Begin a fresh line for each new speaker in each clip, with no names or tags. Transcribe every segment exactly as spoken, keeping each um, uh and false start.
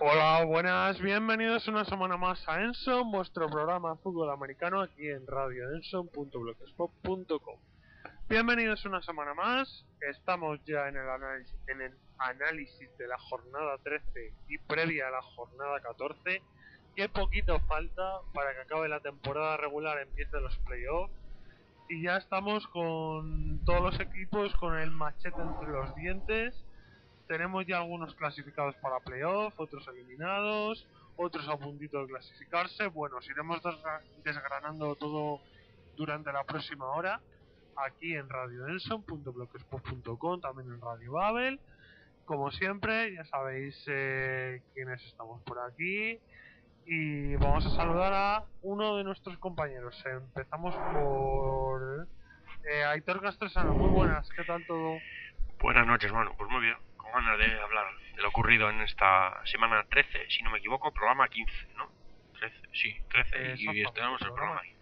Hola, buenas, bienvenidos una semana más a Enson, vuestro programa de fútbol americano aquí en radio enson punto blogspot punto com. Bienvenidos una semana más, estamos ya en el, análisis, en el análisis de la jornada trece y previa a la jornada catorce. Qué poquito falta para que acabe la temporada regular, empiece los playoffs y ya estamos con todos los equipos con el machete entre los dientes. Tenemos ya algunos clasificados para playoff, otros eliminados, otros a puntito de clasificarse. Bueno, os iremos desgranando todo durante la próxima hora aquí en radio enson punto blogspot punto com, también en Radio Babel. Como siempre, ya sabéis eh, quiénes estamos por aquí. Y vamos a saludar a uno de nuestros compañeros. Empezamos por eh, Aitor Castresana. Muy buenas, ¿qué tal todo?
Buenas noches, mano. Pues muy bien, con ganas de hablar de lo ocurrido en esta semana trece, si no me equivoco, programa quince, ¿no? trece, sí, trece, y tenemos el programa quince.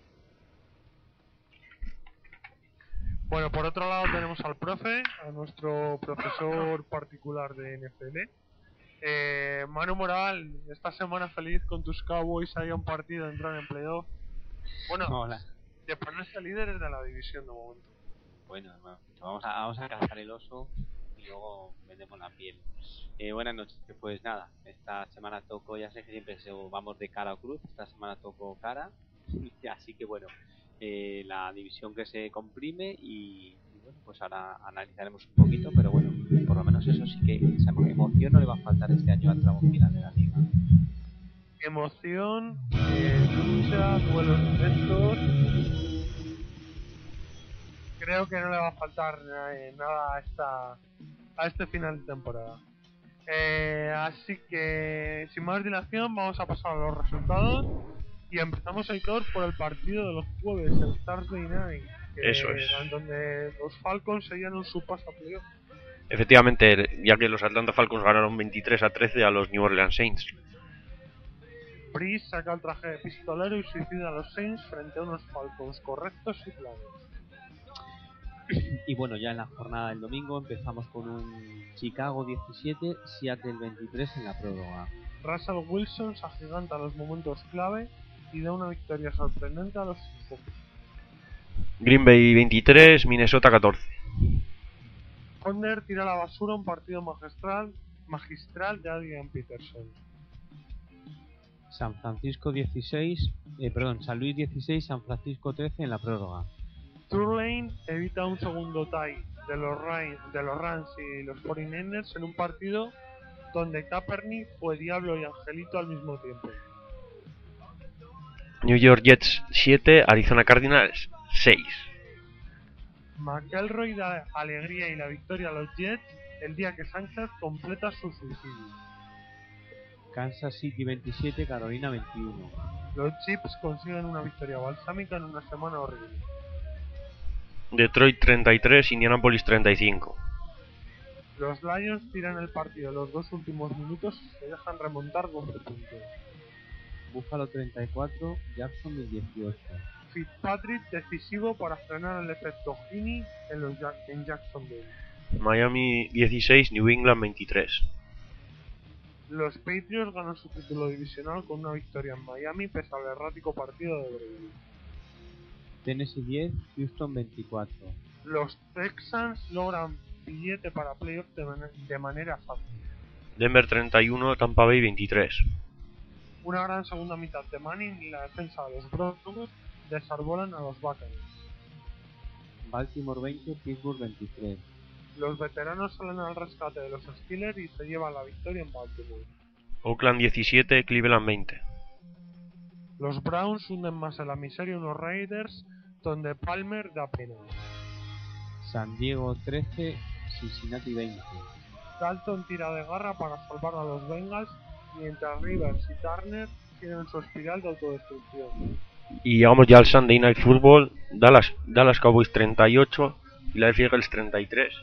Bueno, por otro lado tenemos al profe, a nuestro profesor particular de N F L. Eh, Manu Moral, esta semana feliz con tus Cowboys, haya un partido, entrar en playoff. Bueno,
Hola.
De ponerse líderes de la división de momento.
Bueno, hermano, vamos a, vamos a cazar el oso y luego vendemos la piel. Eh, buenas noches, pues nada, esta semana toco, ya sé que siempre se, vamos de cara o cruz, esta semana toco cara, así que bueno, eh, la división que se comprime y, y bueno, pues ahora analizaremos un poquito, pero bueno, por lo menos eso sí que esa emoción no le va a faltar este año al tramo final de la liga.
Emoción, eh, lucha, duelos directos. Creo que no le va a faltar eh, nada a esta a este final de temporada. Eh, así que sin más dilación vamos a pasar a los resultados y empezamos, Aitor, por el partido de los jueves, el Thursday Night, que
Eso es.
en donde los Falcons sellaron su paso a playoff.
Efectivamente, ya que los Atlanta Falcons ganaron veintitrés a trece a los New Orleans Saints.
Breeze saca el traje de pistolero y suicida a los Saints frente a unos Falcons correctos y planos.
Y bueno, ya en la jornada del domingo empezamos con un Chicago diecisiete, Seattle veintitrés en la prórroga.
Russell Wilson se agiganta los momentos clave y da una victoria sorprendente a los Seahawks.
Green Bay veintitrés, Minnesota catorce.
Ponder tira a la basura un partido magistral magistral de Adrian Peterson.
San Francisco dieciséis, eh, perdón, San Luis dieciséis, San Francisco trece en la prórroga.
Tulane evita un segundo tie de los, Rams, de los Rams y los cuarenta y nueve ers en un partido donde Kaepernick fue diablo y angelito al mismo tiempo.
New York Jets siete, Arizona Cardinals seis.
McElroy da alegría y la victoria a los Jets el día que Sánchez completa su suicidio.
Kansas City veintisiete, Carolina veintiuno.
Los Chiefs consiguen una victoria balsámica en una semana horrible.
Detroit treinta y tres, Indianapolis treinta y cinco.
Los Lions tiran el partido en los dos últimos minutos y se dejan remontar doce puntos.
Buffalo treinta y cuatro, Jacksonville dieciocho.
Fitzpatrick decisivo para frenar el efecto Heaney en, los Jack- en Jacksonville.
Miami dieciséis, New England veintitrés.
Los Patriots ganan su título divisional con una victoria en Miami pese al errático partido de Brady.
Tennessee diez, Houston veinticuatro.
Los Texans logran billete para playoffs de, man- de manera fácil.
Denver treinta y uno, Tampa Bay veintitrés.
Una gran segunda mitad de Manning y la defensa de los Broncos desarbolan a los Buccaneers.
Baltimore veinte, Pittsburgh veintitrés.
Los veteranos salen al rescate de los Steelers y se llevan la victoria en Baltimore.
Oakland diecisiete, Cleveland veinte.
Los Browns hunden más en la miseria unos Raiders donde Palmer da pena.
San Diego trece, Cincinnati veinte.
Dalton tira de garra para salvar a los Bengals mientras Rivers y Turner siguen su espiral de autodestrucción.
Y llegamos ya al Sunday Night Football. Dallas, Dallas Cowboys treinta y ocho, Philadelphia Eagles treinta y tres.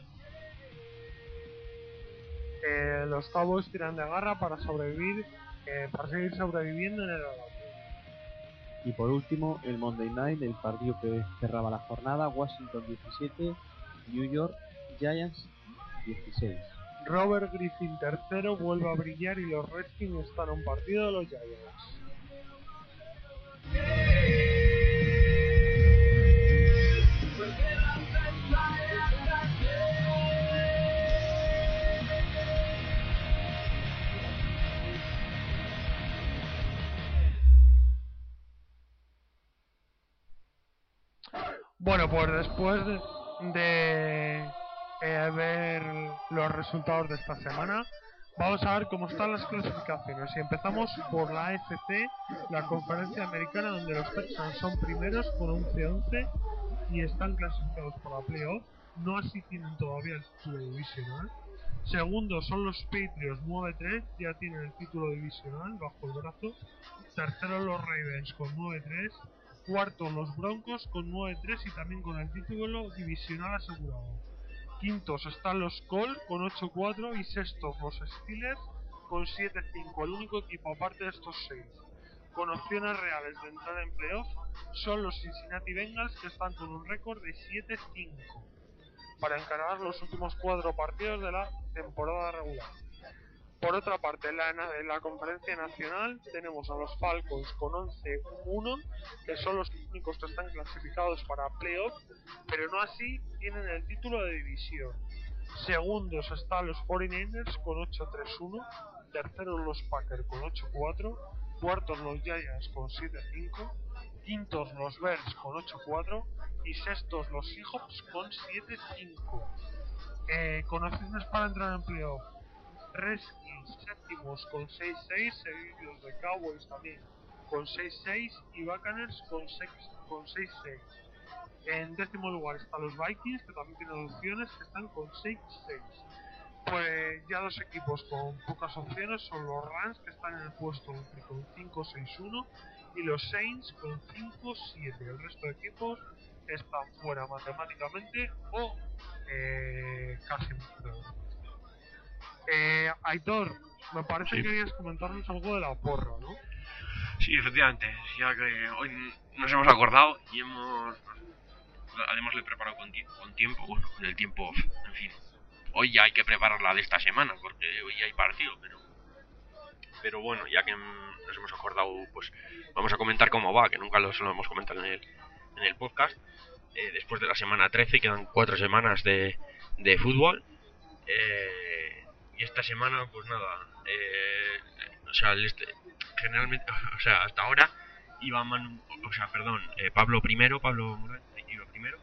Eh, los Cowboys tiran de garra para sobrevivir, eh, para seguir sobreviviendo en el Alabama.
Y por último, el Monday Night, el partido que cerraba la jornada, Washington diecisiete, New York Giants dieciséis.
Robert Griffin tercero vuelve a brillar y los Redskins están a un partido de los Giants. Bueno, pues después de, de eh, ver los resultados de esta semana, vamos a ver cómo están las clasificaciones. Y empezamos por la A F C, la conferencia americana, donde los Texans son primeros con once once y están clasificados para playoff. No así tienen todavía el título divisional. Segundos son los Patriots nueve tres, ya tienen el título divisional bajo el brazo. Terceros los Ravens con nueve tres. Cuartos los Broncos con nueve tres y también con el título divisional asegurado. Quintos están los Colts con ocho cuatro y sextos los Steelers con siete cinco. El único equipo aparte de estos seis con opciones reales de entrar en playoff son los Cincinnati Bengals, que están con un récord de siete cinco para encarar los últimos cuatro partidos de la temporada regular. Por otra parte, en la, en la conferencia nacional tenemos a los Falcons con once uno, que son los únicos que están clasificados para playoff, pero no así tienen el título de división. Segundos están los cuarenta y nueve ers con ocho tres uno, terceros los Packers con ocho cuatro, cuartos los Giants con siete cinco, quintos los Bears con ocho cuatro y sextos los Seahawks con siete cinco. Eh, con opciones para entrar en playoff: Redskins séptimos con seis seis, seguidos de Cowboys también con seis seis y Buccaneers con seis seis. En décimo lugar están los Vikings, que también tienen opciones, que están con seis seis. Pues ya dos equipos con pocas opciones son los Rams, que están en el puesto once con cinco seis uno, y los Saints con cinco siete. El resto de equipos están fuera matemáticamente o eh, casi fuera. Eh, Aitor, me parece
Sí.
que querías comentarnos algo de la porra, ¿no?
Sí, efectivamente, ya que hoy nos hemos acordado y hemos... Además le he preparado con, tie- con tiempo, bueno, con el tiempo, en fin. Hoy ya hay que prepararla de esta semana, porque hoy ya hay partido, pero... Pero bueno, ya que nos hemos acordado, pues vamos a comentar cómo va, que nunca lo, lo hemos comentado en el, en el podcast. Eh, después de la semana trece quedan cuatro semanas de, de fútbol. Eh, y esta semana, pues nada, eh, o sea, el este, generalmente, o sea, hasta ahora iba Manu, o sea, perdón, eh, Pablo primero, Pablo Morales iba primero,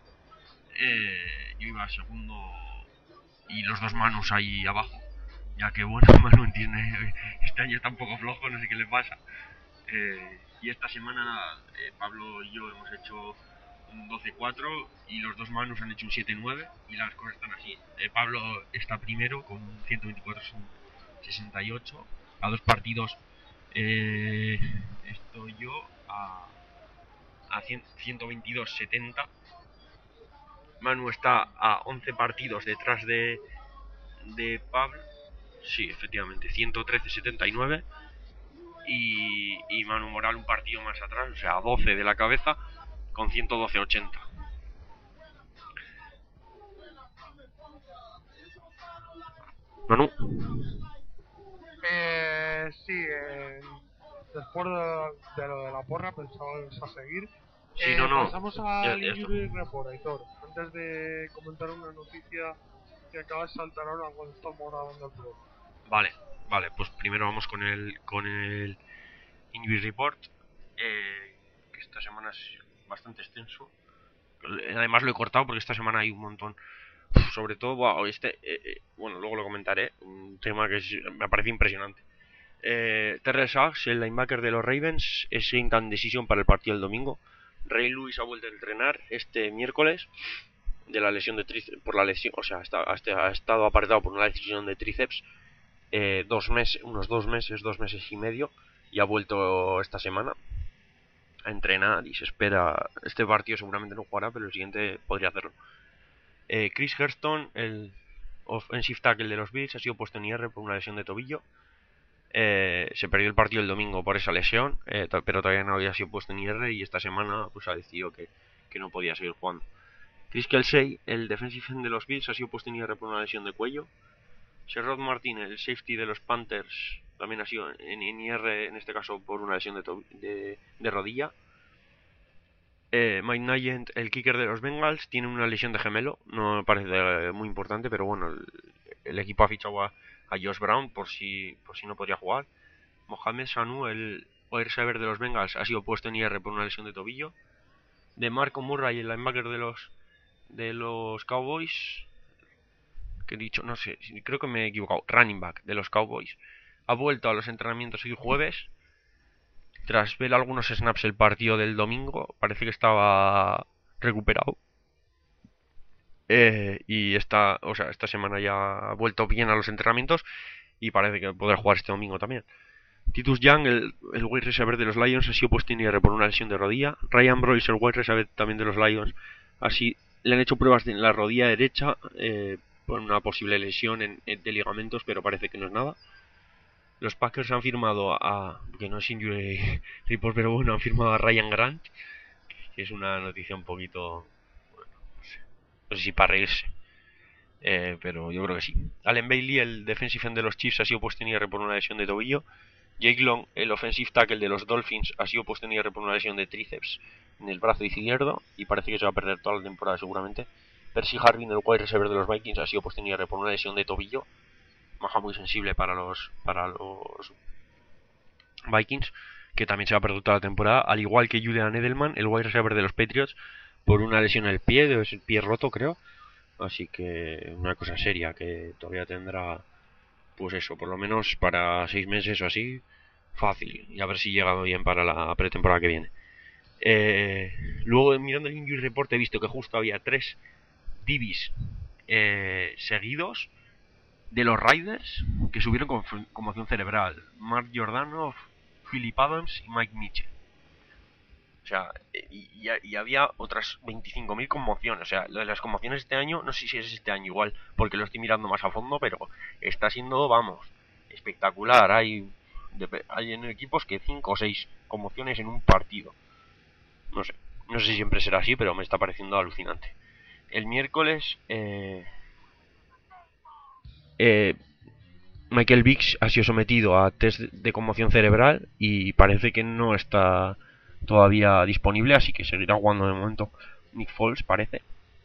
eh, yo iba segundo y los dos Manus ahí abajo, ya que bueno, Manu tiene, este año está un poco flojo, no sé qué le pasa. Eh, y esta semana eh, Pablo y yo hemos hecho un doce cuatro y los dos Manus han hecho un siete nueve y las cosas están así. Eh, Pablo está primero con un ciento veinticuatro sesenta y ocho. A dos partidos eh, estoy yo a, a ciento veintidós setenta. Manu está a once partidos detrás de, de Pablo. Sí, efectivamente, ciento trece setenta y nueve. Y, y Manu Moral un partido más atrás, o sea, a doce de la cabeza con ciento doce ochenta. Manu.
Eh, sí, eh, después de, de lo de la porra pensaba que ibas a seguir.
Sí,
eh,
no, no.
Pasamos
Ya,
al
ya está.
Injury Report, Aitor. Antes de comentar una noticia que acaba de saltar ahora cuando estamos grabando el programa.
Vale, vale, pues primero vamos con el con el Injury Report, eh, que esta semana es bastante extenso. Además lo he cortado porque esta semana hay un montón. Uf, sobre todo, wow, este, eh, eh, bueno, luego lo comentaré, un tema que es, me parece impresionante. Eh, Terrell Suggs, el linebacker de los Ravens, es in-can decision para el partido del domingo. Ray Lewis ha vuelto a entrenar este miércoles de la lesión de tríceps, por la lesión, o sea, está, ha estado apartado por una lesión de tríceps eh, dos meses, unos dos meses, dos meses y medio, y ha vuelto esta semana a entrenar y se espera, este partido seguramente no jugará, pero el siguiente podría hacerlo. Eh, Chris Hurston, el offensive tackle de los Bills, ha sido puesto en I R por una lesión de tobillo. Eh, se perdió el partido el domingo por esa lesión, eh, pero todavía no había sido puesto en I R y esta semana pues ha decidido que, que no podía seguir jugando. Chris Kelsey, el defensive end de los Bills, ha sido puesto en I R por una lesión de cuello. Sherrod Martin, el safety de los Panthers, también ha sido en, en I R, en este caso por una lesión de, de, de rodilla. Eh, Mike Nugent, el kicker de los Bengals, tiene una lesión de gemelo. No me parece muy importante, pero bueno, el, el equipo ha fichado a, a Josh Brown por si, por si no podría jugar. Mohamed Sanu, el wide receiver de los Bengals, ha sido puesto en I R por una lesión de tobillo. De Marco Murray, el linebacker de los de los Cowboys, que he dicho, no sé, creo que me he equivocado, running back de los Cowboys, ha vuelto a los entrenamientos hoy jueves. Tras ver algunos snaps el partido del domingo, parece que estaba recuperado. Eh, y esta, o sea, esta semana ya ha vuelto bien a los entrenamientos y parece que podrá jugar este domingo también. Titus Young, el, el wide receiver de los Lions, ha sido puesto en I R por una lesión de rodilla. Ryan Broyce, el wide receiver también de los Lions, así le han hecho pruebas en la rodilla derecha eh, por una posible lesión en, en, de ligamentos, pero parece que no es nada. Los Packers han firmado a, que no es injury report, pero bueno, han firmado a Ryan Grant, que es una noticia un poquito, bueno, no sé, no sé si para reírse, eh, pero yo creo que sí. Allen Bailey, el defensive end de los Chiefs, ha sido puesto en I R por una lesión de tobillo. Jake Long, el offensive tackle de los Dolphins, ha sido puesto en I R por una lesión de tríceps en el brazo izquierdo y parece que se va a perder toda la temporada seguramente. Percy Harvin, el wide receiver de los Vikings, ha sido puesto en I R por una lesión de tobillo. Baja muy sensible para los para los Vikings, que también se va a perder toda la temporada, al igual que Julian Edelman, el wide receiver de los Patriots, por una lesión en el pie, debe ser pie roto creo, así que una cosa seria que todavía tendrá, pues eso, por lo menos para seis meses o así, fácil, y a ver si llega bien para la pretemporada que viene. Eh, luego mirando el injury report he visto que justo había tres D Bs eh, seguidos de los Raiders que subieron con conmoción cerebral. Mark Giordano, Philip Adams y Mike Mitchell. O sea, y, y, y había otras veinticinco mil conmociones. O sea, lo de las conmociones este año, no sé si es este año igual, porque lo estoy mirando más a fondo, pero está siendo, vamos, espectacular. Hay, de, hay en equipos que cinco o seis conmociones en un partido. No sé, no sé si siempre será así, pero me está pareciendo alucinante. El miércoles... Eh, Eh, Michael Vick ha sido sometido a test de conmoción cerebral y parece que no está todavía disponible, así que seguirá jugando de momento Nick Foles, parece.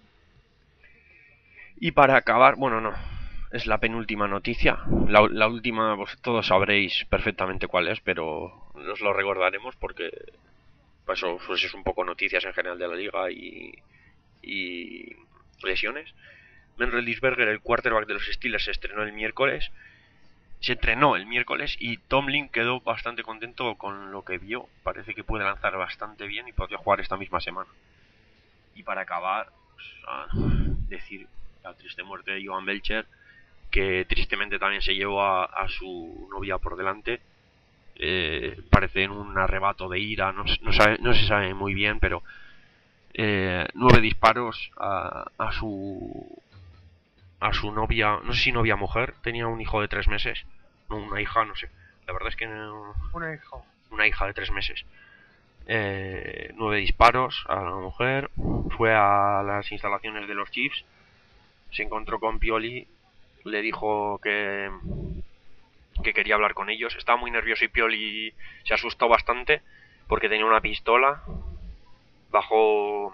Y para acabar, bueno, no, es la penúltima noticia. La, la última, pues todos sabréis perfectamente cuál es, pero os lo recordaremos porque pues, eso pues, es un poco noticias en general de la liga y, y lesiones. Ben Roethlisberger, el quarterback de los Steelers, se estrenó el miércoles. Se entrenó el miércoles y Tomlin quedó bastante contento con lo que vio. Parece que puede lanzar bastante bien y podría jugar esta misma semana. Y para acabar, pues, a decir la triste muerte de Johan Belcher, que tristemente también se llevó a, a su novia por delante. Eh, parece en un arrebato de ira, no, no, sabe, no se sabe muy bien, pero eh, nueve disparos a, a su... a su novia, no sé si novia mujer, tenía un hijo de tres meses, no, una hija, no sé, la verdad es que no,
una hija,
una hija de tres meses, eh, nueve disparos a la mujer, fue a las instalaciones de los Chiefs, se encontró con Pioli, le dijo que que quería hablar con ellos, estaba muy nervioso y Pioli se asustó bastante porque tenía una pistola, bajó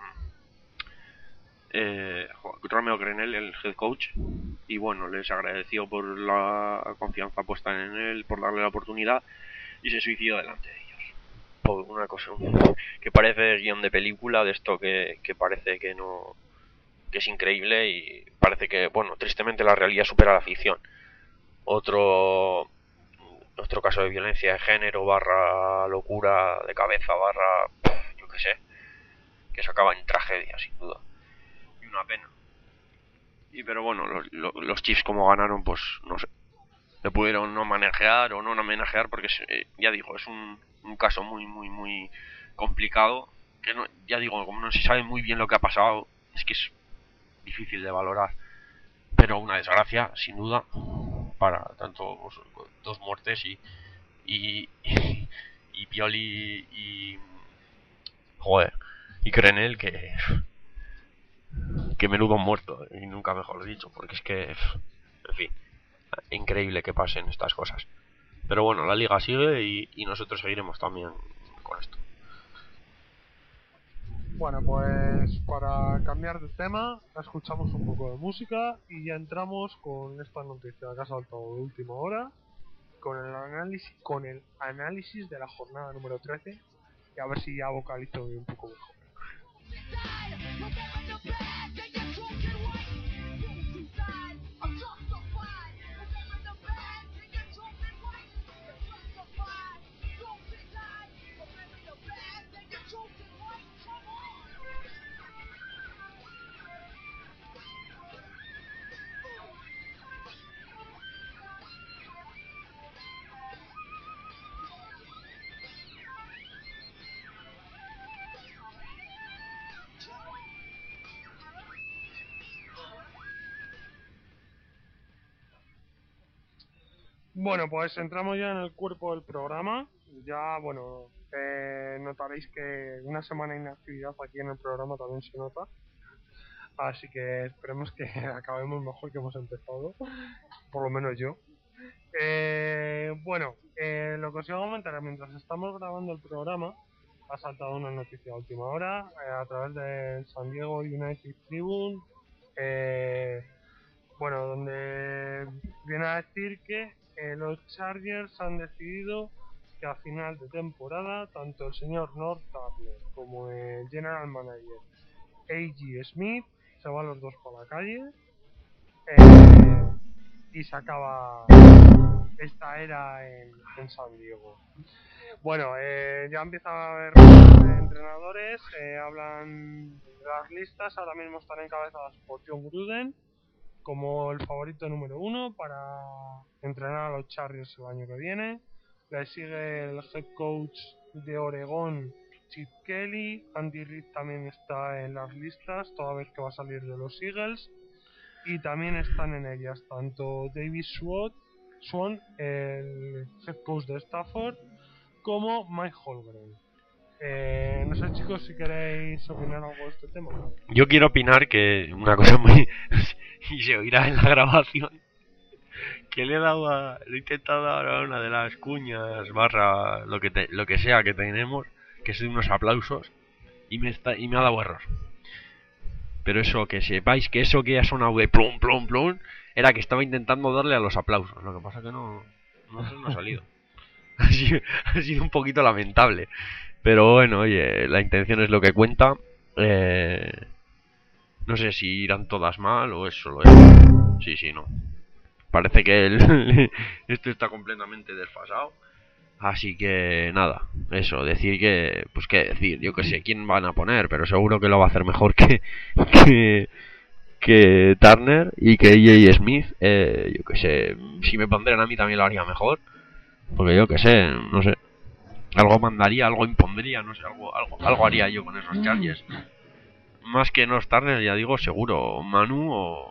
Eh, Romeo Grenell, el head coach, y bueno, les agradeció por la confianza puesta en él, por darle la oportunidad, y se suicidó delante de ellos. Por una cosa que parece guión de película, de esto que, que parece que no, que es increíble y parece que, bueno, tristemente la realidad supera la ficción. Otro otro caso de violencia de género barra locura de cabeza barra, yo qué sé, que se acaba en tragedia sin duda. Una pena. Y pero bueno, los, los, los Chiefs como ganaron, pues no sé, le pudieron no manejar o no homenajear porque eh, ya digo, es un, un caso muy muy muy complicado que no, ya digo, como no se sabe muy bien lo que ha pasado, es que es difícil de valorar, pero una desgracia sin duda para tanto pues, dos muertes y y, y, y Pioli y joder y Grenell que que menudo muerto, y nunca mejor dicho, porque es que, en fin, increíble que pasen estas cosas. Pero bueno, la liga sigue y, y nosotros seguiremos también con esto.
Bueno, pues para cambiar de tema, escuchamos un poco de música y ya entramos con esta noticia que ha saltado de última hora, con el análisis, con el análisis de la jornada número trece, y a ver si ya vocalizo un poco mejor. Bueno, pues entramos ya en el cuerpo del programa. Ya, bueno, eh, notaréis que una semana de inactividad aquí en el programa también se nota. Así que esperemos que acabemos mejor que hemos empezado. Por lo menos yo. Eh, bueno, eh, lo que os iba a comentar, mientras estamos grabando el programa, ha saltado una noticia a última hora eh, a través del San Diego United Tribune. Eh, bueno, donde viene a decir que eh, los Chargers han decidido que a final de temporada tanto el señor North Turner como el general manager A G Smith se van los dos por la calle eh, y se acaba esta era en, en San Diego. Bueno, eh, ya empieza a haber entrenadores, eh, hablan de las listas, ahora mismo están encabezadas por John Gruden como el favorito número uno para entrenar a los Chargers el año que viene. Le sigue el head coach de Oregón, Chip Kelly. Andy Reid también está en las listas, toda vez que va a salir de los Eagles. Y también están en ellas tanto David Swan, Swan el head coach de Stafford, como Mike Holmgren. Eh, no sé, chicos, si queréis opinar algo de este tema.
Yo quiero opinar que una cosa muy... y se oirá en la grabación, que le he dado a... le he intentado dar a una de las cuñas barra lo que te, lo que sea que tenemos, que es de unos aplausos, y me está y me ha dado error. Pero eso, que sepáis que eso que ha sonado de plum plum plum era que estaba intentando darle a los aplausos. Lo que pasa que no no, no ha salido. ha, sido, ha sido un poquito lamentable. Pero bueno, oye, la intención es lo que cuenta. Eh, no sé si irán todas mal o es solo eso. Sí, sí, no. Parece que el, esto está completamente desfasado. Así que nada, eso, decir que, pues qué decir, yo que sé quién van a poner, pero seguro que lo va a hacer mejor que que, que Turner y que A J Smith. Eh, yo que sé, si me pondrían a mí también lo haría mejor, porque yo que sé, no sé, algo mandaría, algo impondría, no sé, algo algo algo haría yo con esos Chargers. Más que no Turner, ya digo, seguro Manu o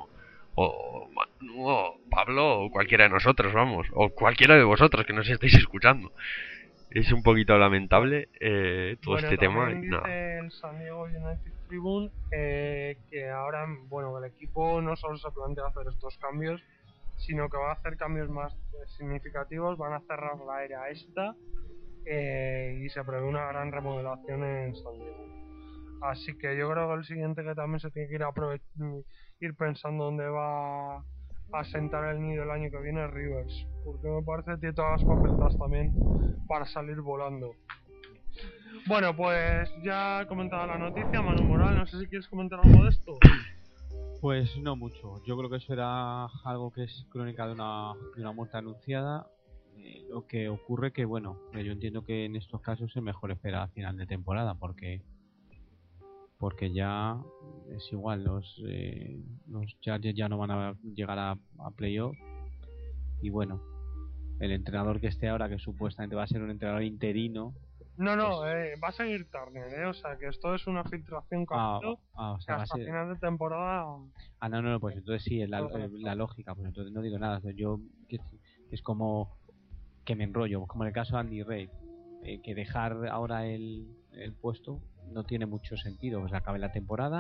o Manu o Pablo o cualquiera de nosotros, vamos, o cualquiera de vosotros que nos estéis escuchando. Es un poquito lamentable eh, todo
bueno,
este tema.
Dice
nada.
el San Diego United Tribune eh, que ahora, bueno, el equipo no solo se plantea hacer estos cambios, sino que va a hacer cambios más significativos. Van a cerrar la era esta eh, y se prevé una gran remodelación en San Diego. Así que yo creo que el siguiente que también se tiene que ir a ir pensando dónde va a sentar el nido el año que viene es Rivers, porque me parece que tiene todas las papeletas también para salir volando. Bueno, pues ya he comentado la noticia. Manu Moral, no sé si quieres comentar algo de esto.
Pues no mucho, yo creo que eso era algo que es crónica de una, de una muerte anunciada. Eh, lo que ocurre que, bueno, yo entiendo que en estos casos es mejor esperar a final de temporada, porque porque ya es igual, los eh, los Chargers ya no van a llegar a, a playoff, y bueno, el entrenador que esté ahora, que supuestamente va a ser un entrenador interino.
No, no, pues... eh, va a seguir Turner, ¿eh? O sea, que esto es una filtración que
ah, ah, o sea,
hasta
ser...
final de temporada.
Ah, no, no, pues entonces sí, es la, eh, la lógica, pues entonces no digo nada. Yo es, es como que me enrollo, como en el caso de Andy Reid, eh, que dejar ahora el, el puesto no tiene mucho sentido, pues acabe la temporada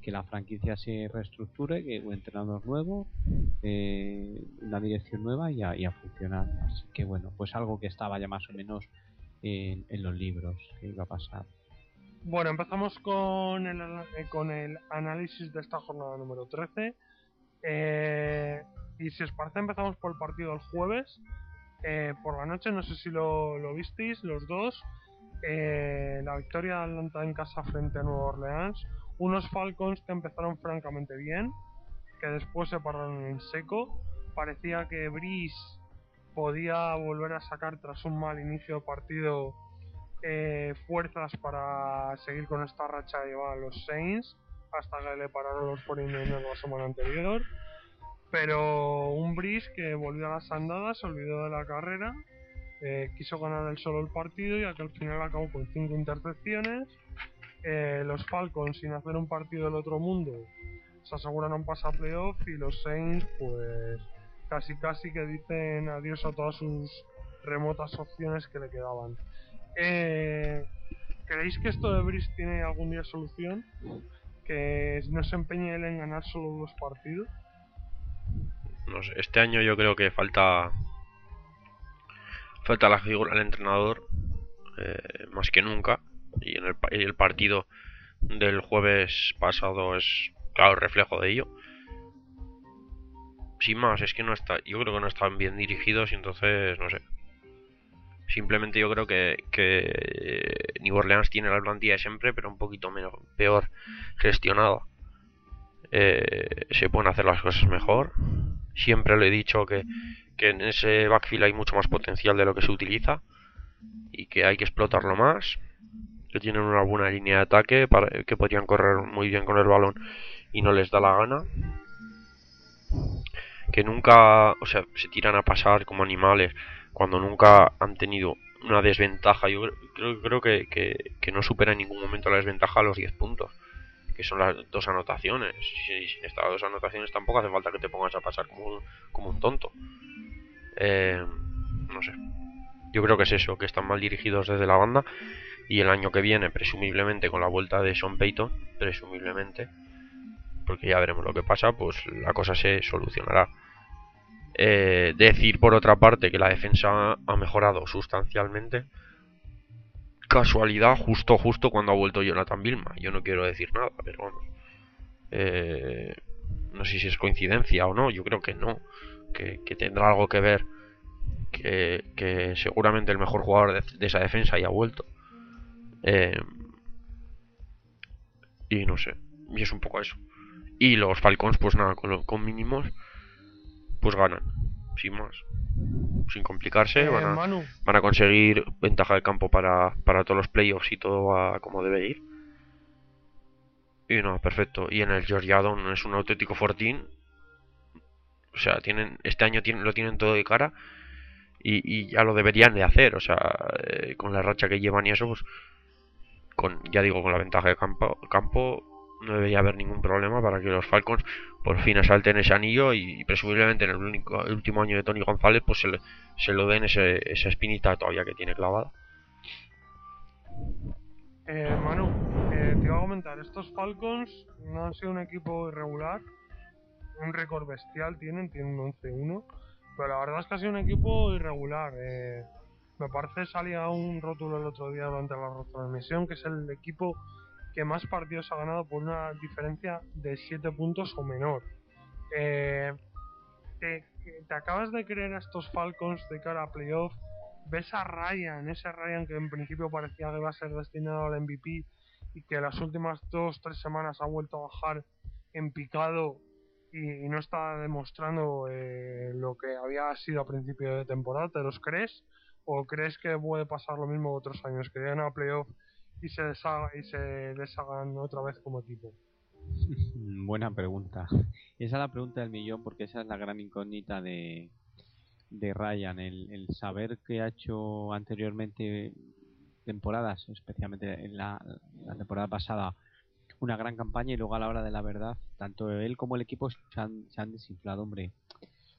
que la franquicia se reestructure, que un entrenador nuevo, eh, una dirección nueva y a, y a funcionar. Así que bueno, pues algo que estaba ya más o menos en, en los libros que iba a pasar.
Bueno, empezamos con el, eh, con el análisis de esta jornada número trece. Eh, y si os parece, empezamos por el partido del jueves. Eh, por la noche, no sé si lo, lo visteis los dos. Eh, la victoria de Atlanta en casa frente a Nueva Orleans. Unos Falcons que empezaron francamente bien, que después se pararon en seco. Parecía que Breeze podía volver a sacar tras un mal inicio de partido eh, fuerzas para seguir con esta racha de llevar a los Saints hasta que le pararon los cuarenta y nueve la semana anterior. Pero un Breeze que volvió a las andadas, se olvidó de la carrera, eh, quiso ganar él solo el partido y al final acabó con cinco intercepciones. Eh, los Falcons, sin hacer un partido del otro mundo, se aseguraron pasar a playoff, y los Saints pues casi casi que dicen adiós a todas sus remotas opciones que le quedaban. Eh, ¿Creéis que esto de Breeze tiene algún día solución? ¿Que no se empeñe él en ganar solo dos partidos?
No sé, este año yo creo que falta falta la figura del entrenador eh, más que nunca, y en el, y el partido del jueves pasado es claro reflejo de ello. Sin más, es que no está, yo creo que no están bien dirigidos y entonces no sé. Simplemente yo creo que, que New Orleans tiene la plantilla de siempre, pero un poquito menos, peor gestionada. Eh, se pueden hacer las cosas mejor. Siempre le he dicho que, que en ese backfield hay mucho más potencial de lo que se utiliza y que hay que explotarlo más. Que tienen una buena línea de ataque, para, que podrían correr muy bien con el balón y no les da la gana. Que nunca, o sea, se tiran a pasar como animales cuando nunca han tenido una desventaja. Yo creo, creo que, que, que no supera en ningún momento la desventaja a los diez puntos, que son las dos anotaciones. Si, sin estas dos anotaciones tampoco hace falta que te pongas a pasar como un, como un tonto. Eh, no sé. Yo creo que es eso, que están mal dirigidos desde la banda. Y el año que viene, presumiblemente con la vuelta de Sean Payton, presumiblemente, porque ya veremos lo que pasa, pues la cosa se solucionará. Eh, decir por otra parte que la defensa ha mejorado sustancialmente. Casualidad, justo justo cuando ha vuelto Jonathan Vilma. Yo no quiero decir nada, pero bueno. Eh, no sé si es coincidencia o no, yo creo que no. Que, que tendrá algo que ver. Que, que seguramente el mejor jugador de, de esa defensa ya ha vuelto. Eh, y no sé. Y es un poco eso. Y los Falcons, pues nada, con, con mínimos, pues ganan. Sin más. Sin complicarse,
Eh,
van, a,
Manu,
van a conseguir ventaja de campo para, para todos los playoffs y todo va como debe ir. Y no, perfecto. Y en el Georgia Dome es un auténtico fortín. O sea, tienen este año tienen, lo tienen todo de cara. Y, y ya lo deberían de hacer. O sea, eh, con la racha que llevan y eso, pues con, ya digo, con la ventaja de campo, campo no debería haber ningún problema para que los Falcons por fin asalten ese anillo y, y presumiblemente en el, único, el último año de Tony González pues se, le, se lo den ese, esa espinita todavía que tiene clavada.
eh, Manu, eh, te iba a comentar, estos Falcons no han sido un equipo irregular, un récord bestial tienen, tienen un once uno, pero la verdad es que ha sido un equipo irregular. Eh, me parece salía un rótulo el otro día durante la transmisión que es el equipo que más partidos ha ganado por una diferencia de siete puntos o menor. Eh, te, te acabas de creer a estos Falcons de cara a playoff. Ves a Ryan, ese Ryan que en principio parecía que iba a ser destinado al M V P y que las últimas dos tres semanas ha vuelto a bajar en picado y, y no está demostrando eh, lo que había sido a principio de temporada. ¿Te los crees? ¿O crees que puede pasar lo mismo otros años, que lleguen a playoff y se deshaga, y se deshagan otra vez como equipo?
Buena pregunta. Esa es la pregunta del millón, porque esa es la gran incógnita de, de Ryan, el, el saber que ha hecho anteriormente temporadas, especialmente en la, la temporada pasada, una gran campaña, y luego a la hora de la verdad, tanto él como el equipo se han, se han desinflado, hombre.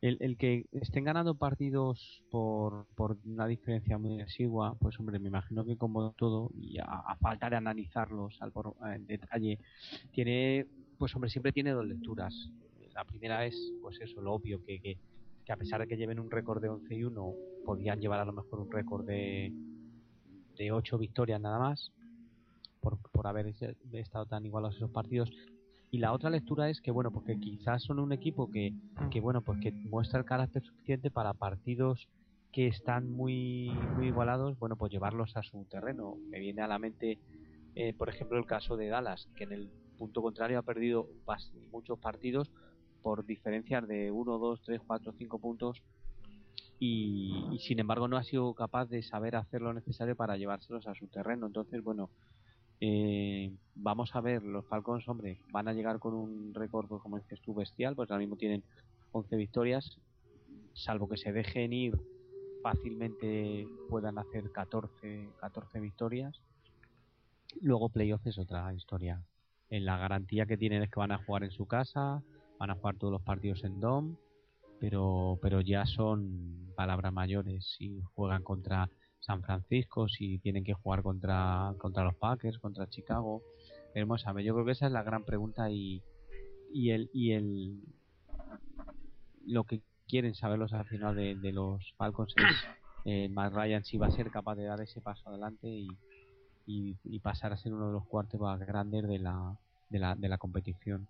El, el que estén ganando partidos por, por una diferencia muy exigua, pues hombre, me imagino que como todo, y a, a falta de analizarlos al por, en detalle, tiene, pues hombre, siempre tiene dos lecturas. La primera es, pues eso, lo obvio, que, que, que a pesar de que lleven un récord de once y uno, podían llevar a lo mejor un récord de, de ocho victorias nada más, por, por haber estado tan igualados esos partidos. Y la otra lectura es que, bueno, porque quizás son un equipo que, que bueno, pues que muestra el carácter suficiente para partidos que están muy muy igualados, bueno, pues llevarlos a su terreno. Me viene a la mente, eh, por ejemplo, el caso de Dallas, que en el punto contrario ha perdido muchos partidos por diferencias de uno, dos, tres, cuatro, cinco puntos y, y sin embargo no ha sido capaz de saber hacer lo necesario para llevárselos a su terreno. Entonces, bueno, Eh, vamos a ver, los Falcons, hombre, van a llegar con un récord, pues, como dices tú, bestial, pues ahora mismo tienen once victorias, salvo que se dejen ir fácilmente puedan hacer catorce, catorce victorias. Luego playoff es otra historia. En la garantía que tienen es que van a jugar en su casa, van a jugar todos los partidos en Dome, pero pero ya son palabras mayores si juegan contra San Francisco, si tienen que jugar contra contra los Packers, contra Chicago. Veremos a ver, yo creo que esa es la gran pregunta y y el y el lo que quieren saber los aficionados de, de los Falcons es eh, Matt Ryan si va a ser capaz de dar ese paso adelante y, y, y pasar a ser uno de los quarterbacks grandes de la de la de la competición.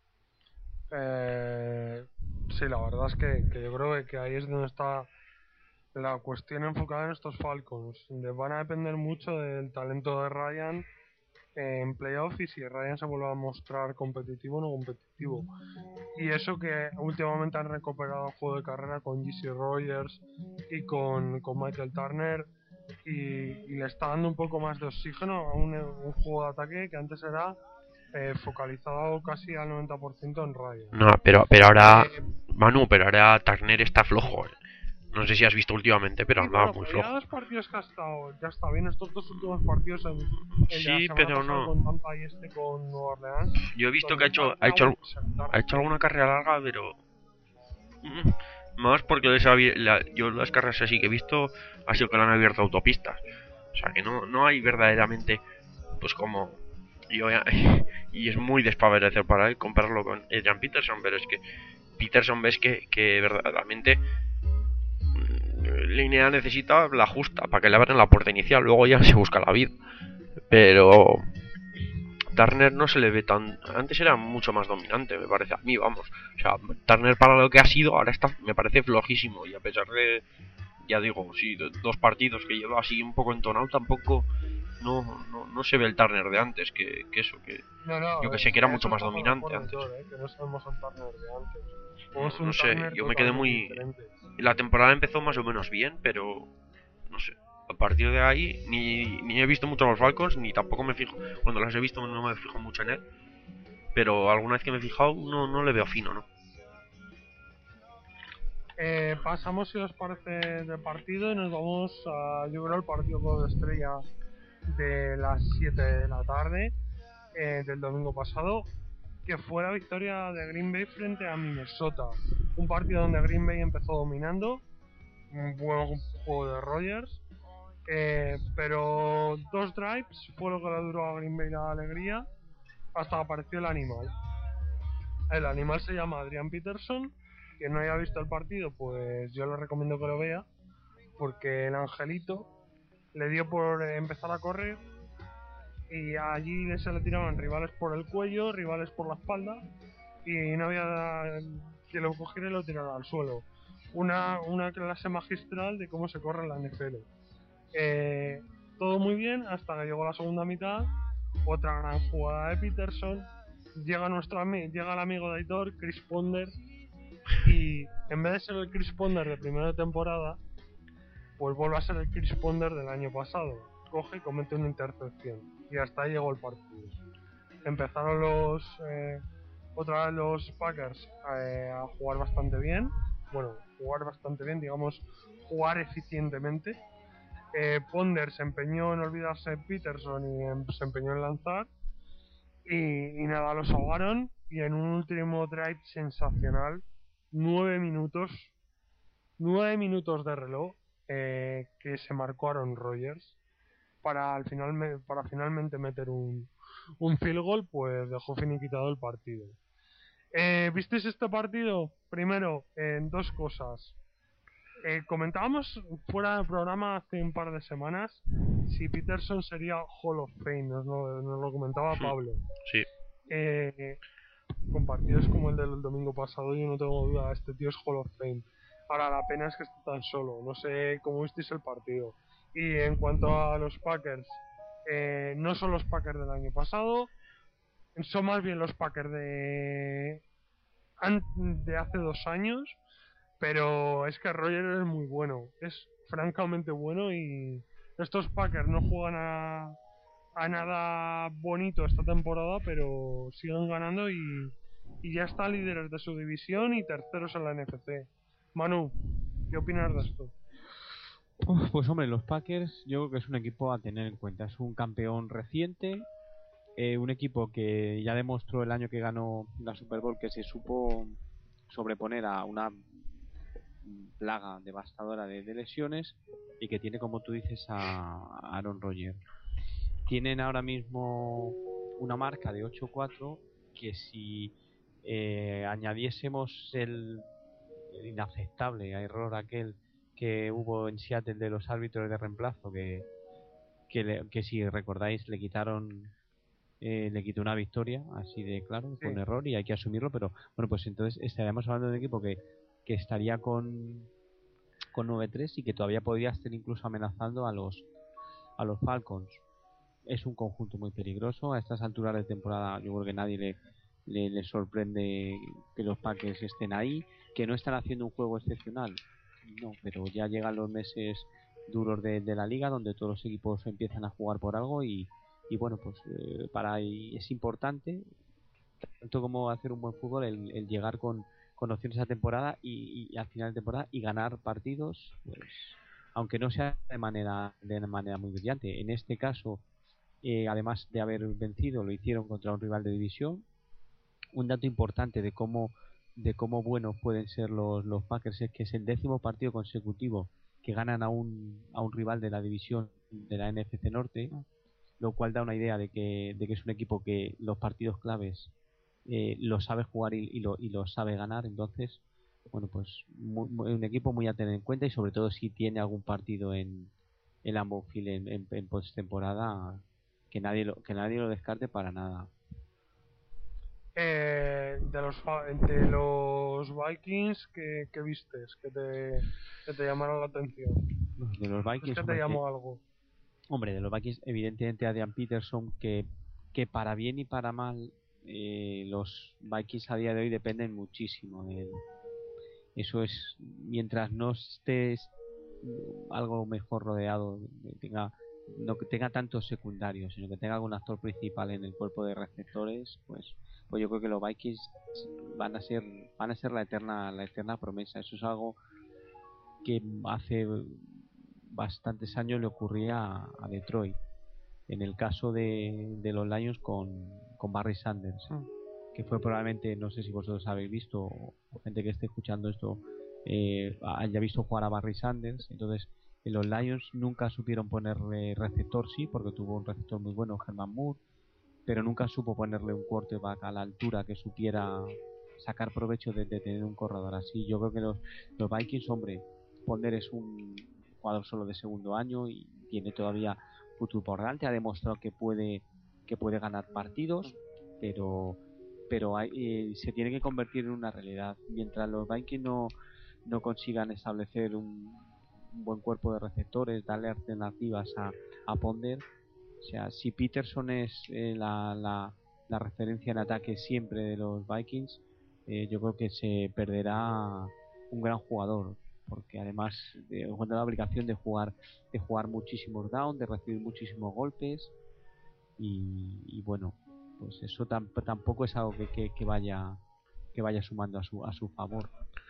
Eh, sí, la verdad es que, que yo creo que, que ahí es donde está la cuestión enfocada en estos Falcons. De, van a depender mucho del talento de Ryan en playoff y si Ryan se vuelve a mostrar competitivo o no competitivo. Y eso que últimamente han recuperado el juego de carrera con J C Rogers y con, con Michael Turner y, y le está dando un poco más de oxígeno a un, un juego de ataque que antes era eh, focalizado casi al noventa por ciento en Ryan.
No, pero, pero ahora, eh, Manu, pero ahora Turner está flojo. Eh. No sé si has visto últimamente, pero
sí,
andaba
bueno,
muy
flojo. Ya dos partidos que ha estado, ya está bien, estos dos últimos partidos, el, el
sí,
de la semana
pero
pasada
no.
con Tampa y este con Nueva Orleans.
Yo he visto que ha hecho, ha hecho, ha hecho alguna carrera larga, pero mm, más porque les ha, la, yo las carreras así que he visto ha sido que le han abierto autopistas. O sea que no, no hay verdaderamente, pues como yo y es muy desfavorecer para él compararlo con Adrian Peterson, pero es que Peterson ves que, que verdaderamente línea necesita la justa para que le abran la puerta inicial, luego ya se busca la vida. Pero Turner no se le ve tan... Antes era mucho más dominante, me parece a mí, vamos. O sea, Turner para lo que ha sido ahora está, me parece flojísimo. Y a pesar de, ya digo, sí, dos partidos que lleva así un poco entonado, tampoco... No, no, no se ve el Turner de antes, que, que eso, que...
No, no,
yo que sé que era mucho más
estamos
dominante
de acuerdo,
antes.
eh, que no somos un Turner de antes.
No,
un
no sé,
Turner
yo me quedé muy...
diferente.
La temporada empezó más o menos bien, pero... No sé. A partir de ahí ni, ni he visto mucho a los Falcons, ni tampoco me fijo. Cuando los he visto no me fijo mucho en él. Pero alguna vez que me he fijado no, no le veo fino, ¿no?
Eh, pasamos, si os parece, de partido y nos vamos a, yo creo, el partido de estrella de las siete de la tarde eh, del domingo pasado, que fue la victoria de Green Bay frente a Minnesota. Un partido donde Green Bay empezó dominando, un buen juego de Rodgers, eh, pero dos drives fue lo que le duró a Green Bay la alegría hasta que apareció el animal. El animal se llama Adrian Peterson. Quien no haya visto el partido, pues yo le recomiendo que lo vea, porque el angelito le dio por empezar a correr y allí se le tiraban rivales por el cuello, rivales por la espalda y no había que lo cogiera y lo tirara al suelo. Una, una clase magistral de cómo se corre en la N F L. Eh, todo muy bien hasta que llegó la segunda mitad, otra gran jugada de Peterson, llega nuestro ami- llega el amigo de Aitor, Chris Ponder, y en vez de ser el Chris Ponder de primera temporada, pues vuelve a ser el Chris Ponder del año pasado. Coge y comete una intercepción y hasta ahí llegó el partido. Empezaron los eh, otra vez los Packers eh, a jugar bastante bien, bueno, jugar bastante bien, digamos, jugar eficientemente. eh, Ponder se empeñó en olvidarse de Peterson y en, se empeñó en lanzar y, y nada, los ahogaron y en un último drive sensacional nueve minutos, nueve minutos de reloj eh, que se marcó Aaron Rodgers para al final me- para finalmente meter un, un field goal, pues dejó finiquitado el partido. Eh, ¿Visteis este partido? Primero, en dos cosas. Eh, comentábamos fuera del programa hace un par de semanas si Peterson sería Hall of Fame, nos lo, nos lo comentaba Pablo.
Sí.
Eh, con partidos como el del domingo pasado, yo no tengo duda, este tío es Hall of Fame. Ahora, la pena es que está tan solo. No sé cómo visteis el partido. Y en cuanto a los Packers, eh, no son los Packers del año pasado, son más bien los Packers de, an- de hace dos años. Pero es que Roger es muy bueno, es francamente bueno y estos Packers no juegan a, a nada bonito esta temporada, pero siguen ganando y, y ya están líderes de su división y terceros en la N F C. Manu, ¿qué opinas de esto?
Uf, pues hombre, los Packers yo creo que es un equipo a tener en cuenta. Es un campeón reciente, eh, un equipo que ya demostró el año que ganó la Super Bowl que se supo sobreponer a una plaga devastadora de, de lesiones y que tiene, como tú dices, a Aaron Rodgers. Tienen ahora mismo una marca de ocho cuatro que si eh, añadiésemos el, el inaceptable error aquel que hubo en Seattle de los árbitros de reemplazo que, que, le, que si recordáis le quitaron eh, le quitó una victoria así de claro, fue
Sí,
un error y hay que asumirlo, pero bueno, pues entonces estaríamos hablando de un equipo que, que estaría con con nueve tres y que todavía podría estar incluso amenazando a los a los Falcons. Es un conjunto muy peligroso. A estas alturas de temporada yo creo que nadie le, le, le sorprende que los Packers estén ahí, que no están haciendo un juego excepcional. No, pero ya llegan los meses duros de, de la liga donde todos los equipos empiezan a jugar por algo y, y bueno, pues eh, para y es importante tanto como hacer un buen fútbol el, el llegar con, con opciones a temporada y, y al final de temporada y ganar partidos, pues aunque no sea de manera de manera muy brillante. En este caso, eh, además de haber vencido, lo hicieron contra un rival de división. Un dato importante de cómo de cómo buenos pueden ser los, los Packers es que es el décimo partido consecutivo que ganan a un, a un rival de la división de la N F C Norte, lo cual da una idea de que, de que es un equipo que los partidos claves eh, lo sabe jugar y, y, lo, y lo sabe ganar. Entonces, bueno, pues muy, muy, un equipo muy a tener en cuenta y sobre todo si tiene algún partido en el Lambeau Field en, en, en postemporada, que nadie lo, que nadie lo descarte para nada.
eh, de los fa- de los Vikings, ¿qué, qué vistes? ¿Que te, que te llamaron la atención?
De los
¿Es
Vikings,
que te
hombre, que,
llamó algo?
hombre, de los Vikings, evidentemente Adrian Peterson, que, que para bien y para mal, eh, los Vikings a día de hoy dependen muchísimo de él. Eso es, mientras no estés algo mejor rodeado, tenga no que tenga tantos secundarios, sino que tenga algún actor principal en el cuerpo de receptores, pues pues yo creo que los Vikings van a ser van a ser la eterna la eterna promesa. Eso es algo que hace bastantes años le ocurría a, a Detroit. En el caso de, de los Lions con, con Barry Sanders,
Mm.
que fue probablemente, no sé si vosotros habéis visto o gente que esté escuchando esto eh, haya visto jugar a Barry Sanders. Entonces en los Lions nunca supieron ponerle receptor, sí, porque tuvo un receptor muy bueno, Herman Moore, pero nunca supo ponerle un quarterback a la altura que supiera sacar provecho de, de tener un corredor así. Yo creo que los, los Vikings, hombre, Ponder es un jugador solo de segundo año y tiene todavía futuro por delante, ha demostrado que puede que puede ganar partidos, pero pero hay, eh, se tiene que convertir en una realidad. Mientras los Vikings no, no consigan establecer un, un buen cuerpo de receptores, darle alternativas a, a Ponder, o sea, si Peterson es eh, la, la, la referencia en ataque siempre de los Vikings, eh, yo creo que se perderá un gran jugador, porque además eh, encuentra la obligación de jugar de jugar muchísimos downs, de recibir muchísimos golpes y, y bueno, pues eso tam- tampoco es algo que, que, que vaya que vaya sumando a su a su favor.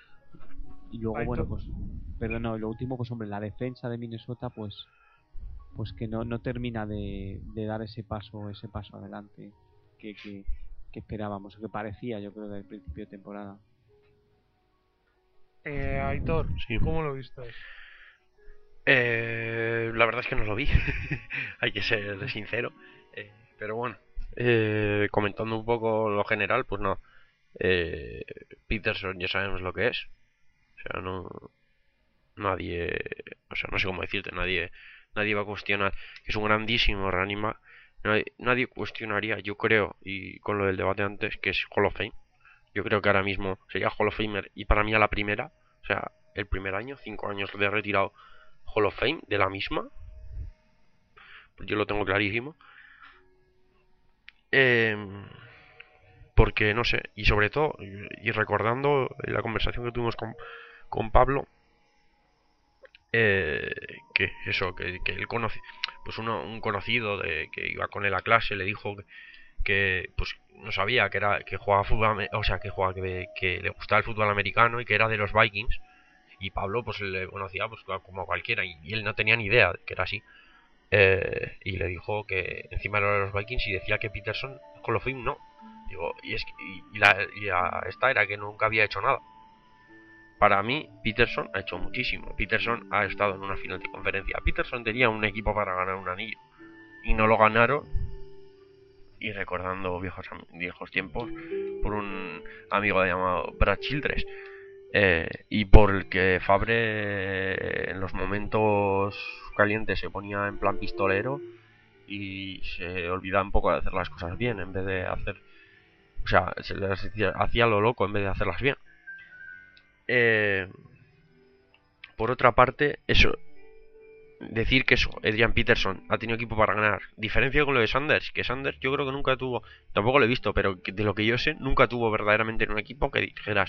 Y luego
Hay
bueno,
to-
pues pero no, lo último pues hombre, la defensa de Minnesota pues pues que no, no termina de, de dar ese paso ese paso adelante que, que, que esperábamos o que parecía, yo creo, del principio de temporada.
Eh, Aitor,
Sí.
¿cómo lo viste?
Eh, la verdad es que no lo vi, hay que ser sincero. Eh, pero bueno, eh, comentando un poco lo general, pues no. Eh, Peterson ya sabemos lo que es. O sea, no. Nadie. O sea, no sé cómo decirte, nadie. Nadie va a cuestionar que es un grandísimo running back. Nadie, nadie cuestionaría, yo creo, y con lo del debate antes, que es Hall of Fame. Yo creo que ahora mismo sería Hall of Famer y para mí a la primera, o sea, el primer año, cinco años de retirado Hall of Fame de la misma. Yo lo tengo clarísimo. Eh, porque no sé, y sobre todo, y recordando la conversación que tuvimos con, con Pablo, eh, que eso, que, que él conoce, pues uno, un conocido de que iba con él a clase le dijo que, que pues no sabía que era que jugaba fútbol, o sea, que jugaba que, que le gustaba el fútbol americano y que era de los Vikings. Y Pablo pues le conocía pues como cualquiera y, y él no tenía ni idea de que era así. Eh, y le dijo que encima era de los Vikings y decía que Peterson Hall of Fame no. Digo, y es que y, y la, y la, esta era que nunca había hecho nada. Para mí, Peterson ha hecho muchísimo. Peterson ha estado en una final de conferencia. Peterson tenía un equipo para ganar un anillo y no lo ganaron. Y recordando viejos, viejos tiempos, por un amigo llamado Brad Childress. Eh, y por el que Fabre en los momentos calientes se ponía en plan pistolero y se olvidaba un poco de hacer las cosas bien en vez de hacer, o sea, se les hacía, hacía lo loco en vez de hacerlas bien. Eh, por otra parte, eso, decir que eso, Adrian Peterson ha tenido equipo para ganar, diferencia con lo de Sanders, que Sanders yo creo que nunca tuvo, tampoco lo he visto, pero de lo que yo sé, nunca tuvo verdaderamente en un equipo que dijeras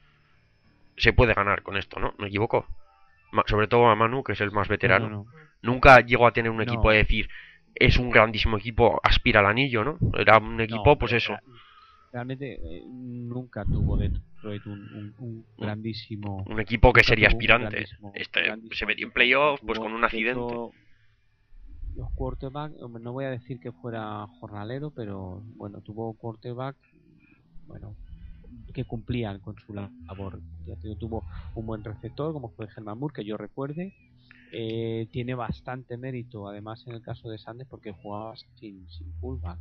se puede ganar con esto, ¿no? Me equivoco. Sobre todo a Manu, que es el más veterano.
No, no, no.
Nunca llegó a tener un
No.
equipo de decir es un grandísimo equipo, aspira al anillo, ¿no? Era un equipo,
No,
pues eso.
Realmente eh, nunca tuvo Detroit un, un, un grandísimo.
Un equipo que
nunca
sería
tuvo un
aspirante.
grandísimo-
Este
grandísimo
se metió en
equipo.
playoff, pues
Tuvo,
con un
de
accidente.
hecho, los quarterback, hombre, no voy a decir que fuera jornalero, pero bueno, tuvo quarterback, bueno, que cumplían con su labor. Ya te digo, tuvo un buen receptor, como fue Herman Moore, que yo recuerde. Eh, tiene bastante mérito, además en el caso de Sanders, porque jugaba sin, sin fullback.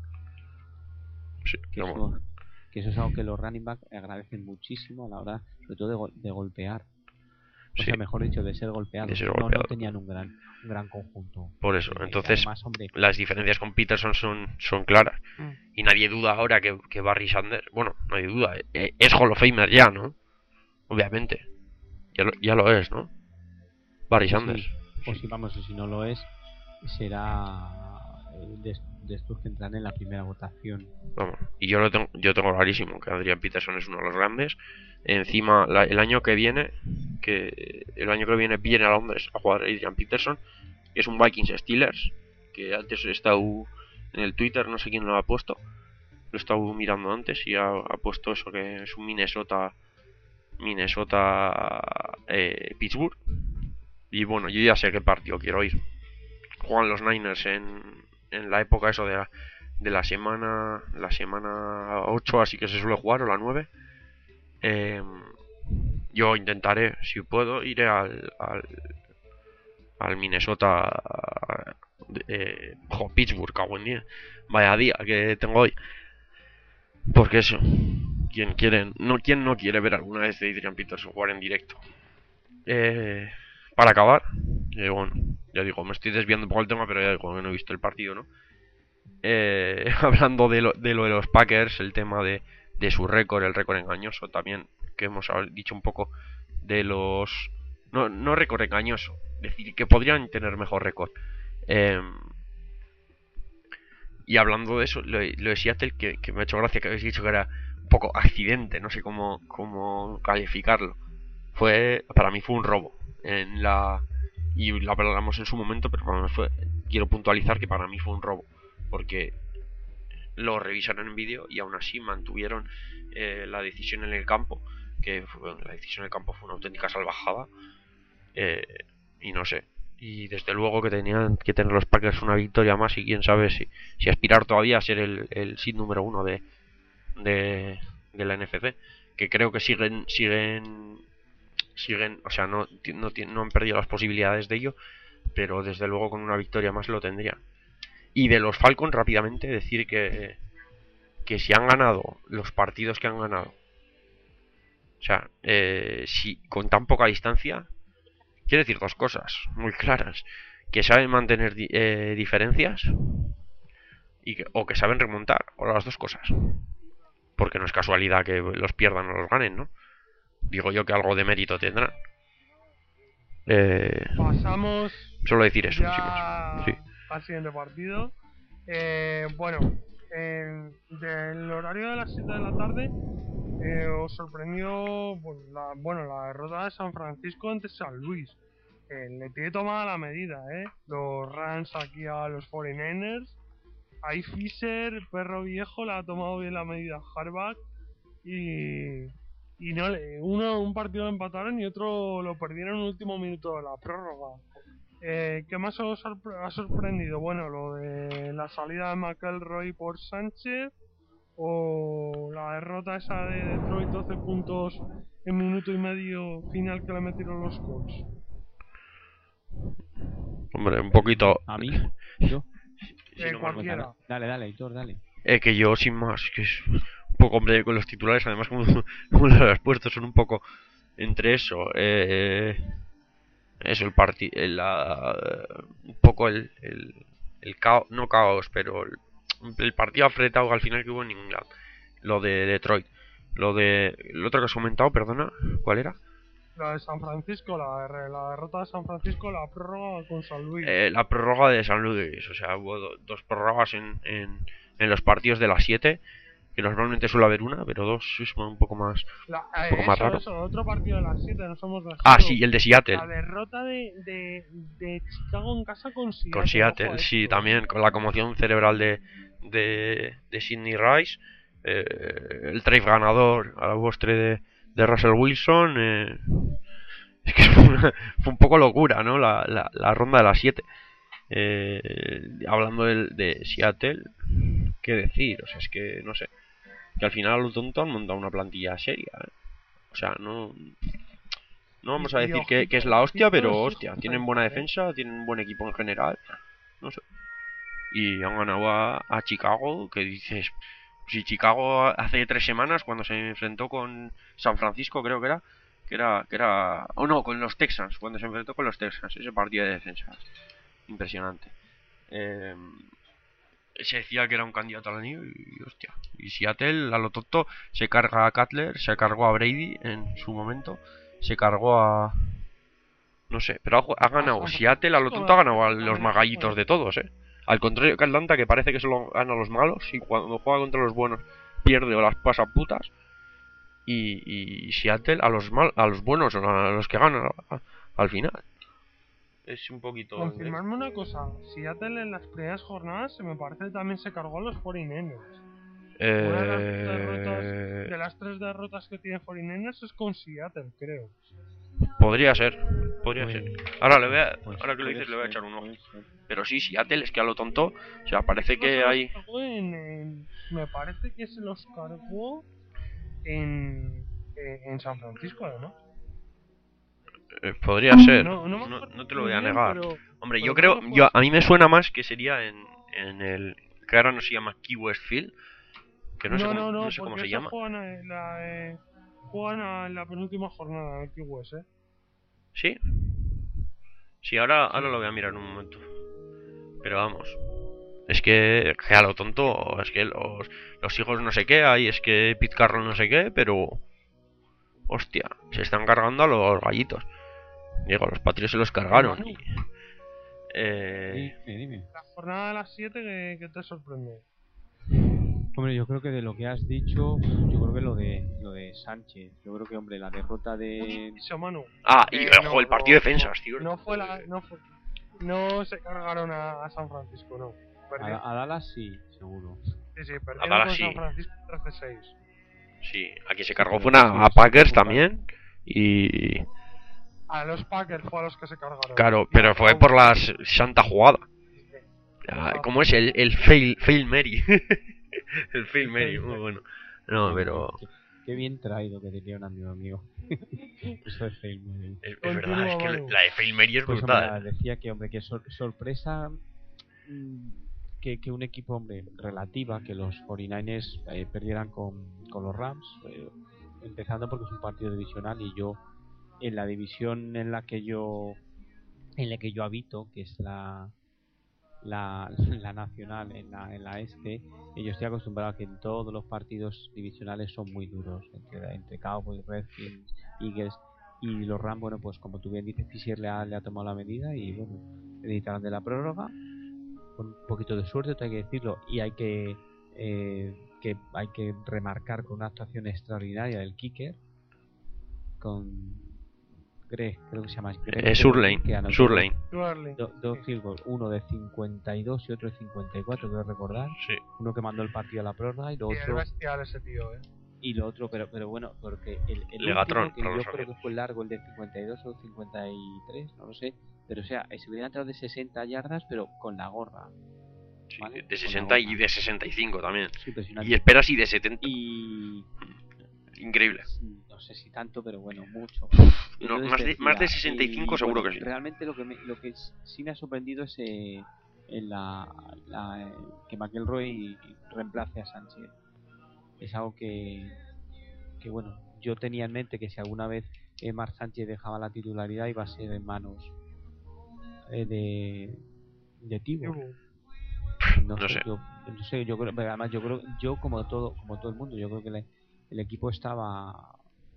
Sí,
Que
no,
eso, que eso es algo que los running back agradecen muchísimo a la hora, sobre todo de, go- de golpear. O
sí,
sea, mejor dicho, de ser golpeados.
de ser
no,
golpeado.
no tenían un gran, un gran conjunto.
Por eso,
Eh,
entonces
además, hombre,
las diferencias con Peterson son, son claras.
Mm.
Y nadie duda ahora que, que Barry Sanders, bueno, nadie duda, eh, es Hall of Famer ya, ¿no? Obviamente. Ya lo, ya lo es, ¿no? Barry
sí,
Sanders.
o si vamos, si no lo es, será eh, de, de estos que entran en la primera votación.
Vamos, y yo lo tengo, yo tengo clarísimo que Adrian Peterson es uno de los grandes. Encima, la, el año que viene, que el año que viene viene a Londres a jugar Adrian Peterson, que es un Vikings Steelers, que antes he estado en el Twitter, no sé quién lo ha puesto, lo he estado mirando antes y ha, ha puesto eso que es un Minnesota, Minnesota, eh, Pittsburgh. Y bueno, yo ya sé qué partido quiero ir. Juegan los Niners en, en la época eso de la, de la semana la semana ocho, así que se suele jugar, o la nueve. Eh, yo intentaré, si puedo, iré al al, al Minnesota, eh, jo, Pittsburgh, cago en día. Vaya día que tengo hoy. Porque eso, quien quiere, no, quien no quiere ver alguna vez de Adrian Peterson jugar en directo. Eh, para acabar, eh, bueno, ya digo, me estoy desviando un poco el tema, pero ya digo que no he visto el partido, ¿no? Eh, hablando de lo, de lo de los Packers, el tema de, de su récord, el récord engañoso también, que hemos dicho un poco de los... No, no récord engañoso, es decir, que podrían tener mejor récord. Eh, y hablando de eso, lo, lo de Seattle, que, que me ha hecho gracia que habéis dicho que era un poco accidente, no sé cómo, cómo calificarlo. Fue, para mí fue un robo en la... Y lo hablamos en su momento, pero para mí fue, quiero puntualizar que para mí fue un robo, porque lo revisaron en vídeo y aún así mantuvieron eh, la decisión en el campo, que fue, la decisión en el campo fue una auténtica salvajada, eh, y no sé, y desde luego que tenían que tener los Packers una victoria más y quién sabe si, si aspirar todavía a ser el, el seed número uno de, de, de la N F C, que creo que siguen siguen siguen, o sea, no, ti- no, ti- no han perdido las posibilidades de ello, pero desde luego con una victoria más lo tendrían. Y de los Falcons, rápidamente decir que, que si han ganado los partidos que han ganado, o sea, eh, si con tan poca distancia, quiere decir dos cosas muy claras: que saben mantener di- eh, diferencias y que, o que saben remontar, o las dos cosas. Porque no es casualidad que los pierdan o los ganen, ¿no? Digo yo que algo de mérito tendrán. Eh,
Pasamos
solo decir eso,
ya
chicos. Sí.
al siguiente partido. Eh, bueno, en- del horario de las siete de la tarde eh, os sorprendió pues, la, bueno, la derrota de San Francisco ante San Luis. Eh, le tiene tomada la medida, ¿eh? Los Rams aquí a los cuarenta y nueve ers. Ahí Fisher, perro viejo, le ha tomado bien la medida a Harbaugh. Y, y no le, uno un partido lo empataron y otro lo perdieron en el último minuto de la prórroga. Eh, ¿Qué más os sorpre- ha sorprendido? Bueno, lo de la salida de McElroy por Sánchez, o la derrota esa de Detroit doce puntos en minuto y medio final que le metieron los Colts.
Hombre, un poquito.
¿A mí? ¿Yo?
Sí,
Eh,
no,
cualquiera.
Dale, dale, Hitor, dale.
Eh, que yo, sin más, que es un poco, hombre, con los titulares, además, como, como los has puesto, son un poco entre eso, eh, eso, el partido, un poco el, el, el caos, no caos, pero el, el partido apretado al final que hubo en England, lo de Detroit, lo de, el otro que has comentado, perdona, ¿cuál era?
La de San Francisco, la, de- la derrota de San Francisco, la prórroga con San Luis.
Eh, la prórroga de San Luis, o sea, hubo do- dos prórrogas en, en, en los partidos de las siete, que normalmente suele haber una, pero dos es un poco más,
La-
un
eh,
poco más
eso,
raro.
eso, otro partido de las siete, nos hemos dejado.
Ah, sí, el de Seattle.
La derrota de, de, de Chicago en casa con Seattle.
Con Seattle,
ojo a
sí,
esto,
también,
eh.
con la conmoción cerebral de, de, de Sidney Rice, eh, el drive ganador a la postre de, de Russell Wilson. Eh, es que fue, una- fue un poco locura, ¿no? La, la, la ronda de las siete. Eh, hablando del- de, Seattle, ¿qué decir? O sea, es que no sé. Que al final los tontos han montado una plantilla seria, ¿eh? O sea, no. No vamos a
Y- y
decir que,
ojito,
que es la hostia,
ojito,
pero
sí,
hostia,
sí,
tienen
sí,
buena
¿eh?
defensa, tienen un buen equipo en general. No sé. Y han ganado a, a Chicago, que dices, si Chicago hace tres semanas, cuando se enfrentó con San Francisco, creo que era, que era, que era, o no, con los Texans, cuando se enfrentó con los Texans, ese partido de defensa, impresionante. Eh, se decía que era un candidato al anillo y hostia. Y Seattle, a lo tonto, se carga a Cutler, se cargó a Brady en su momento, se cargó a... No sé, pero ha, ha ganado Seattle, a lo tonto ha ganado a los magallitos de todos, eh. Al contrario que Atlanta, que parece que solo gana a los malos y cuando juega contra los buenos pierde o las pasa putas. Y, y Seattle a los mal, a los buenos, a los que ganan a- al final. Es un poquito...
Confirmarme una cosa, Seattle en las primeras jornadas se me parece que también se cargó a los cuarenta y nueve ers. Una de las derrotas, de
Eh...
las tres derrotas que tiene cuarenta y nueve ers es con Seattle, creo.
Podría ser, podría
Pues-
ser. Ahora le voy a,
pues
ahora que lo
puede
dices le voy a
ser,
echar un ojo.
puede ser.
Pero sí, Seattle es que a lo tonto, o sea, parece
No
que
se los
hay...
cargó en- en- me parece que se los cargó en, en, en San Francisco, además.
eh, podría ser,
No, no, me
no,
acuerdo
no te lo
muy
voy a
bien,
negar.
pero-
Hombre,
pero
yo
creo
creo,
que fue
yo
así.
a mí me suena más que sería en, en el... que ahora no se llama Key West Field, que no, sé cómo,
no, no,
no sé cómo
porque
se
esa
llama.
Juegan en la, eh, juegan a la penúltima jornada en el Key West, eh.
¿Sí? Sí, ahora, ahora lo voy a mirar un momento. Pero vamos. Es que, que a lo tonto, es que los, los hijos no sé qué hay, es que Pete Carroll no sé qué, pero... Hostia, se están cargando a los gallitos. Digo, los Patriots se los cargaron. y- eh,
Dime, dime.
La jornada de las siete que, que te sorprende.
Hombre, yo creo que de lo que has dicho, yo creo que lo de lo de Sánchez. Yo creo que, hombre, la derrota de...
Eso, Manu.
Ah, y
Eh,
ojo,
no,
el partido
no,
de defensas, tío.
No fue la, no fue, no se cargaron a, a San Francisco, no. Perdieron,
A, a Dallas sí, seguro.
sí, sí, perdieron
Dallas
con
sí.
San Francisco trece seis.
Sí, aquí se
Sí,
cargó
pero
fue una,
sí,
a
sí,
Packers
sí, sí.
también. Y...
A los Packers fue a los que se cargaron.
Claro,
Y
pero
a
fue
Browns.
por la s- santa jugada. Ah, ¿cómo es? El, el fail, fail Mary. El fail Mary, muy bueno. No, pero...
Qué bien traído que tenía un amigo mío. Eso es Fail Mary.
Es, es
Continúa,
verdad, es que
Manu.
la de Fail Mary es
Pues hombre,
brutal.
decía que hombre que sor- sorpresa mm, que, que un equipo hombre relativa que los cuarenta y nueve ers eh, perdieran con, con los Rams, eh, empezando porque es un partido divisional y yo en la división en la que yo en la que yo habito, que es la la, la nacional en la, en la este, y yo estoy acostumbrado a que en todos los partidos divisionales son muy duros, entre, entre Cowboys, Redskins, Eagles y los Rams. Bueno, pues como tú bien dices, Fisher le ha, le ha tomado la medida y bueno, necesitarán de la prórroga con un poquito de suerte, hay que decirlo, y hay que eh, que hay que remarcar con una actuación extraordinaria del kicker con Greg, creo que se llama Greg
Eh, Surlane,
que anotó
Surlane.
Duarly.
Do- dos field goals, uno de cincuenta y dos y otro de cincuenta y cuatro, quiero recordar.
Sí.
Uno que mandó el partido a la prórroga y lo
Sí, es
otro
bestial ese tío, eh.
y lo otro, pero pero bueno, porque el, el
Legatron,
último, que
para
yo
los
creo que
amigos.
fue largo, el de cincuenta y dos o cincuenta y tres, no lo sé, pero o sea, se hubiera entrado de sesenta yardas, pero con la gorra.
Sí,
¿Vale?
de
Con
sesenta
la
y
gorra.
de sesenta y cinco también.
Es impresionante.
Y esperas y de setenta.
Y
Increíble.
no sé si tanto, pero bueno, mucho.
No,
Entonces
más de,
decía,
más de sesenta y cinco
y,
seguro
bueno,
que sí.
Realmente lo que me, lo que s- sí me ha sorprendido es eh, en la, la, eh, que McElroy reemplace a Sánchez. Es algo que, que bueno, yo tenía en mente que si alguna vez eh, Marc Sánchez dejaba la titularidad iba a ser en manos eh, de de Tibo.
Tibu.
No,
No
sé,
sé.
yo no sé, yo creo, pero además yo creo, yo como todo como todo el mundo, yo creo que le- el equipo estaba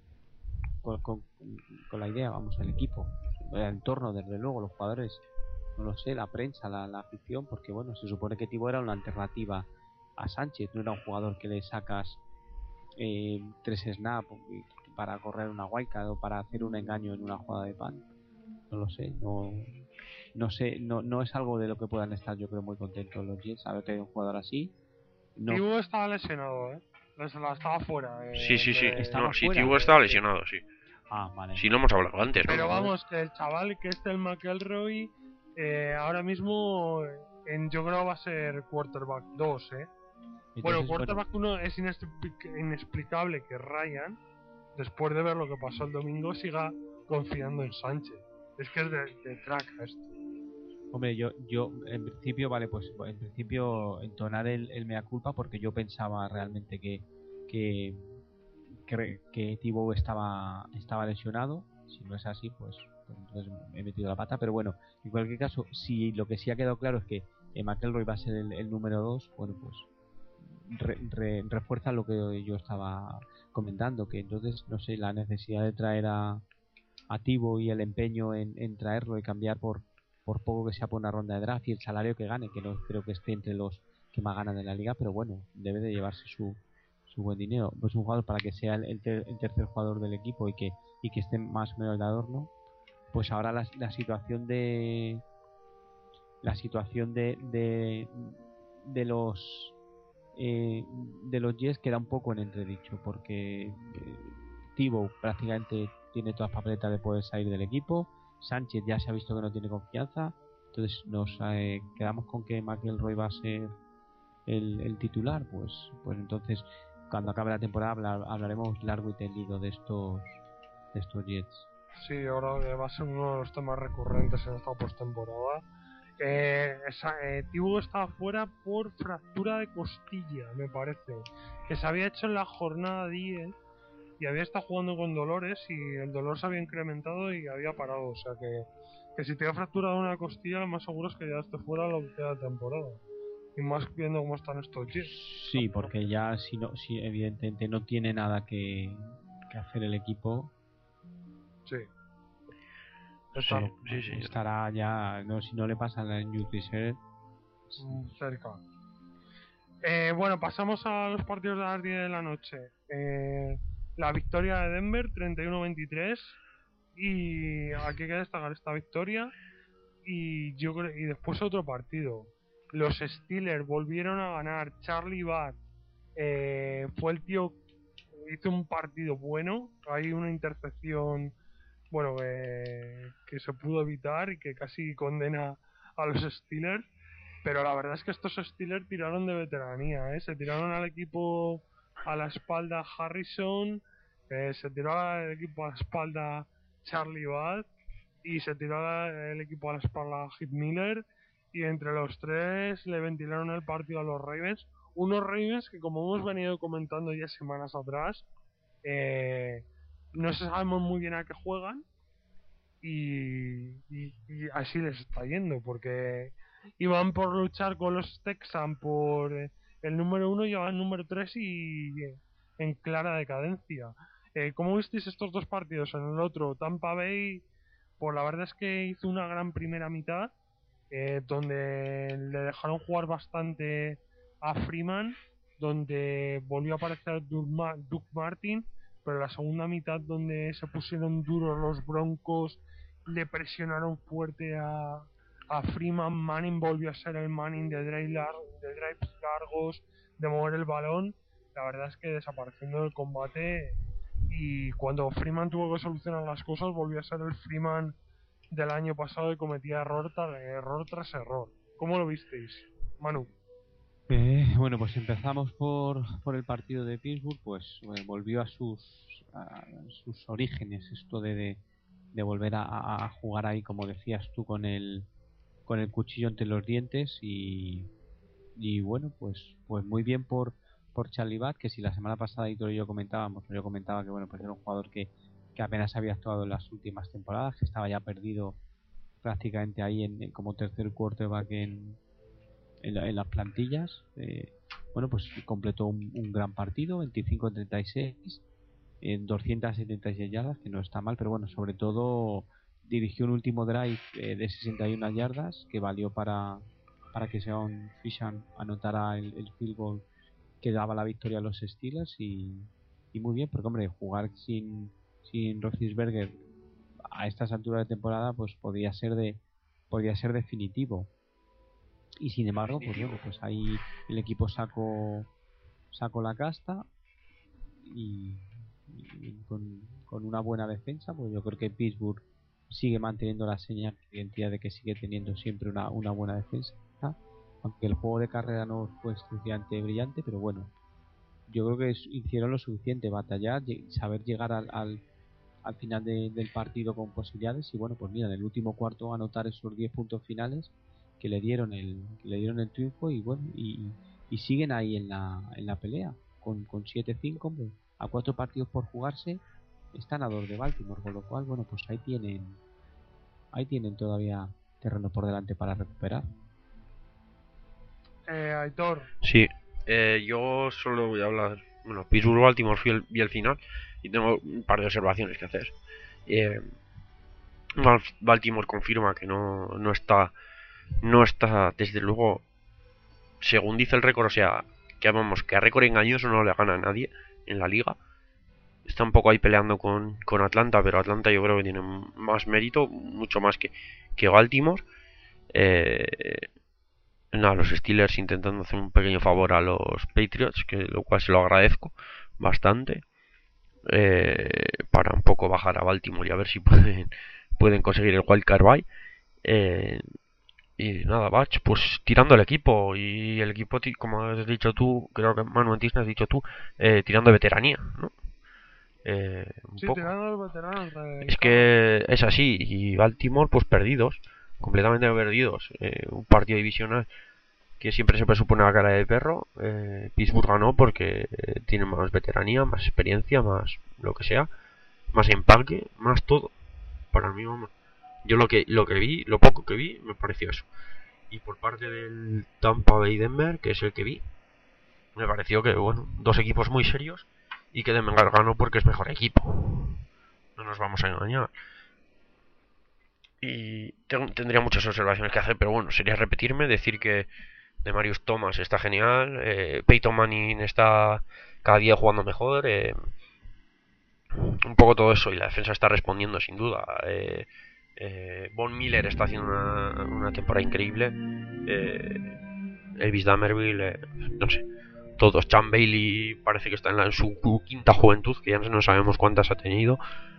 con, con, con la idea, vamos, el equipo, el entorno, desde luego, los jugadores, no lo sé, la prensa, la, la afición, porque bueno, se supone que Tibo era una alternativa a Sánchez, no era un jugador que le sacas eh, tres snaps para correr una wildcard o para hacer un engaño en una jugada de pan. No lo sé, no no sé, no, no es algo de lo que puedan estar yo creo muy contentos los Jets, haber tenido un jugador así. No,
Tibu estaba lesionado, eh. Les- la estaba fuera. eh,
Sí, sí, sí.
de-
Estaba
No, sí,
fuera.
Tibu estaba lesionado, sí.
ah, vale.
Sí, lo hemos hablado antes, ¿no?
Pero vamos, que el chaval que es el McElroy, eh, ahora mismo en, yo creo va a ser quarterback dos, eh. Bueno,
Entonces,
quarterback uno es inexpli- inexplicable que Ryan, después de ver lo que pasó el domingo, siga confiando en Sánchez. Es que es de, de track esto.
hombre, yo, yo en principio, vale, pues en principio entonar el, el mea culpa porque yo pensaba realmente que que que, que Thibaut estaba estaba lesionado. Si no es así, pues, pues entonces he metido la pata. Pero bueno, en cualquier caso, si lo que sí ha quedado claro es que eh, McElroy va a ser el, el número dos, bueno, pues re, re, refuerza lo que yo estaba comentando, que entonces, no sé, la necesidad de traer a, a Thibaut y el empeño en, en traerlo y cambiar por por poco que sea por una ronda de draft y el salario que gane, que no creo que esté entre los que más ganan de la liga, pero bueno, debe de llevarse su, su buen dinero. Pues un jugador para que sea el, el, ter, el tercer jugador del equipo y que y que esté más o menos de adorno. Pues ahora la, la situación de la situación de de, de los eh, de los Jets queda un poco en entredicho porque eh, Thibaut prácticamente tiene todas las papeletas de poder salir del equipo. Sánchez ya se ha visto que no tiene confianza, entonces nos eh, quedamos con que McElroy va a ser el, el titular. Pues pues entonces cuando acabe la temporada hablar, hablaremos largo y tendido de estos de estos Jets.
Sí, ahora que va a ser uno de los temas recurrentes en esta postemporada. Eh, esa, eh, Tibu estaba fuera por fractura de costilla, me parece, que se había hecho en la jornada diez y había estado jugando con dolores y el dolor se había incrementado y había parado. O sea que, que si te ha fracturado una costilla, lo más seguro es que ya esté fuera lo que queda de temporada. Y más viendo cómo están estos Jets.
Sí, porque ya si no, si evidentemente no tiene nada que, que hacer el equipo.
Sí.
Sí, sí, sí.
Estará ya, no, si no le pasan la injury reserve.
Mm, cerca. Eh, bueno, pasamos a los partidos de las diez de la noche. Eh, la victoria de Denver, treinta y uno veintitrés. Y aquí hay que destacar esta victoria. Y yo creo, y después otro partido. Los Steelers volvieron a ganar. Charlie Bart eh, fue el tío que hizo un partido bueno. Hay una intercepción, bueno, eh, que se pudo evitar y que casi condena a los Steelers. Pero la verdad es que estos Steelers tiraron de veteranía, ¿eh? Se tiraron al equipo a la espalda Harrison, eh, se tiró el equipo a la espalda Charlie Bad y se tiró el equipo a la espalda Heath Miller, y entre los tres le ventilaron el partido a los Ravens. Unos Ravens que, como hemos venido comentando ya semanas atrás, eh, no sabemos muy bien a qué juegan, y, y, y así les está yendo, porque iban por luchar con los Texans por el número uno, llevan el número tres y en clara decadencia. Eh, ¿Cómo visteis estos dos partidos? En el otro, Tampa Bay, pues la verdad es que hizo una gran primera mitad, eh, donde le dejaron jugar bastante a Freeman, donde volvió a aparecer Doug, Ma- Doug Martin, pero la segunda mitad, donde se pusieron duros los Broncos, le presionaron fuerte a, a Freeman. Manning volvió a ser el Manning de, drive lar- de drives largos, de mover el balón. La verdad es que desapareciendo del combate, y cuando Freeman tuvo que solucionar las cosas, volvió a ser el Freeman del año pasado y cometía error tras error tras error. ¿Cómo lo visteis, Manu?
Eh, bueno, pues empezamos por, por el partido de Pittsburgh. Pues eh, volvió a sus a sus orígenes, esto de, de, de volver a, a jugar ahí, como decías tú, con el con el cuchillo entre los dientes. y, y bueno, pues pues muy bien por por Charlie Bat, que si la semana pasada Hitor y yo comentábamos, yo comentaba que bueno, pues era un jugador que, que apenas había actuado en las últimas temporadas, que estaba ya perdido prácticamente ahí en, en como tercer quarterback en en, la, en las plantillas. Eh, bueno, pues completó un, un gran partido, veinticinco en treinta y seis, en doscientas setenta y seis yardas, que no está mal, pero bueno, sobre todo dirigió un último drive eh, de sesenta y una yardas que valió para, para que Sean Fishan anotara el, el field goal que daba la victoria a los Steelers. y, y muy bien, porque hombre, jugar sin, sin Roethlisberger a estas alturas de temporada pues podría ser de podría ser definitivo. Y sin embargo, pues bueno, pues ahí el equipo sacó sacó la casta, y, y con, con una buena defensa, pues yo creo que Pittsburgh sigue manteniendo la señal de identidad de que sigue teniendo siempre una, una buena defensa, aunque el juego de carrera no fue excesivamente brillante, pero bueno, yo creo que es, hicieron lo suficiente, batallar, saber llegar al, al, al final de, del partido con posibilidades. Y bueno, pues mira, en el último cuarto anotar esos diez puntos finales que le dieron el que le dieron el triunfo. Y bueno, y, y siguen ahí en la en la pelea con con siete cinco, a cuatro partidos por jugarse, están a dos de Baltimore, con lo cual bueno, pues ahí tienen ahí tienen todavía terreno por delante para recuperar.
Eh, Aitor.
Sí, eh, yo solo voy a hablar. Bueno, Pittsburgh Baltimore fui el, vi el final y tengo un par de observaciones que hacer. Eh, Baltimore confirma que no, no está, no está, desde luego, según dice el récord, o sea, que vamos, que a récord engañoso no le gana a nadie en la liga. Está un poco ahí peleando con, con Atlanta, pero Atlanta yo creo que tiene más mérito, mucho más que, que Baltimore. Eh, nada, los Steelers intentando hacer un pequeño favor a los Patriots, que lo cual se lo agradezco bastante, eh, para un poco bajar a Baltimore y a ver si pueden pueden conseguir el wildcard bye. Eh, y nada, Batch, pues tirando el equipo, y el equipo, como has dicho tú, creo que Manu Antisna has dicho tú, eh, tirando de veteranía, ¿no? Eh, un
Sí,
poco.
tirando los veteranos. De
es que es así, y Baltimore pues perdidos, completamente perdidos. Eh, un partido divisional que siempre se presupone la cara de perro. eh, Pittsburgh ganó porque eh, tiene más veteranía, más experiencia, más lo que sea, más empaque, más todo. Para mí, vamos, yo lo que lo que vi, lo poco que vi, me pareció eso. Y por parte del Tampa Bay Denver, que es el que vi, me pareció que, bueno, dos equipos muy serios, y que Denver ganó porque es mejor equipo. No nos vamos a engañar. Y tengo, tendría muchas observaciones que hacer, pero bueno, sería repetirme, decir que de Marius Thomas está genial, eh, Peyton Manning está cada día jugando mejor, eh, un poco todo eso, y la defensa está respondiendo sin duda. eh, eh, Von Miller está haciendo una, una temporada increíble, eh, Elvis Damerville, eh, no sé, todos. Chan Bailey parece que está en, la, en su quinta juventud, que ya no sabemos cuántas ha tenido.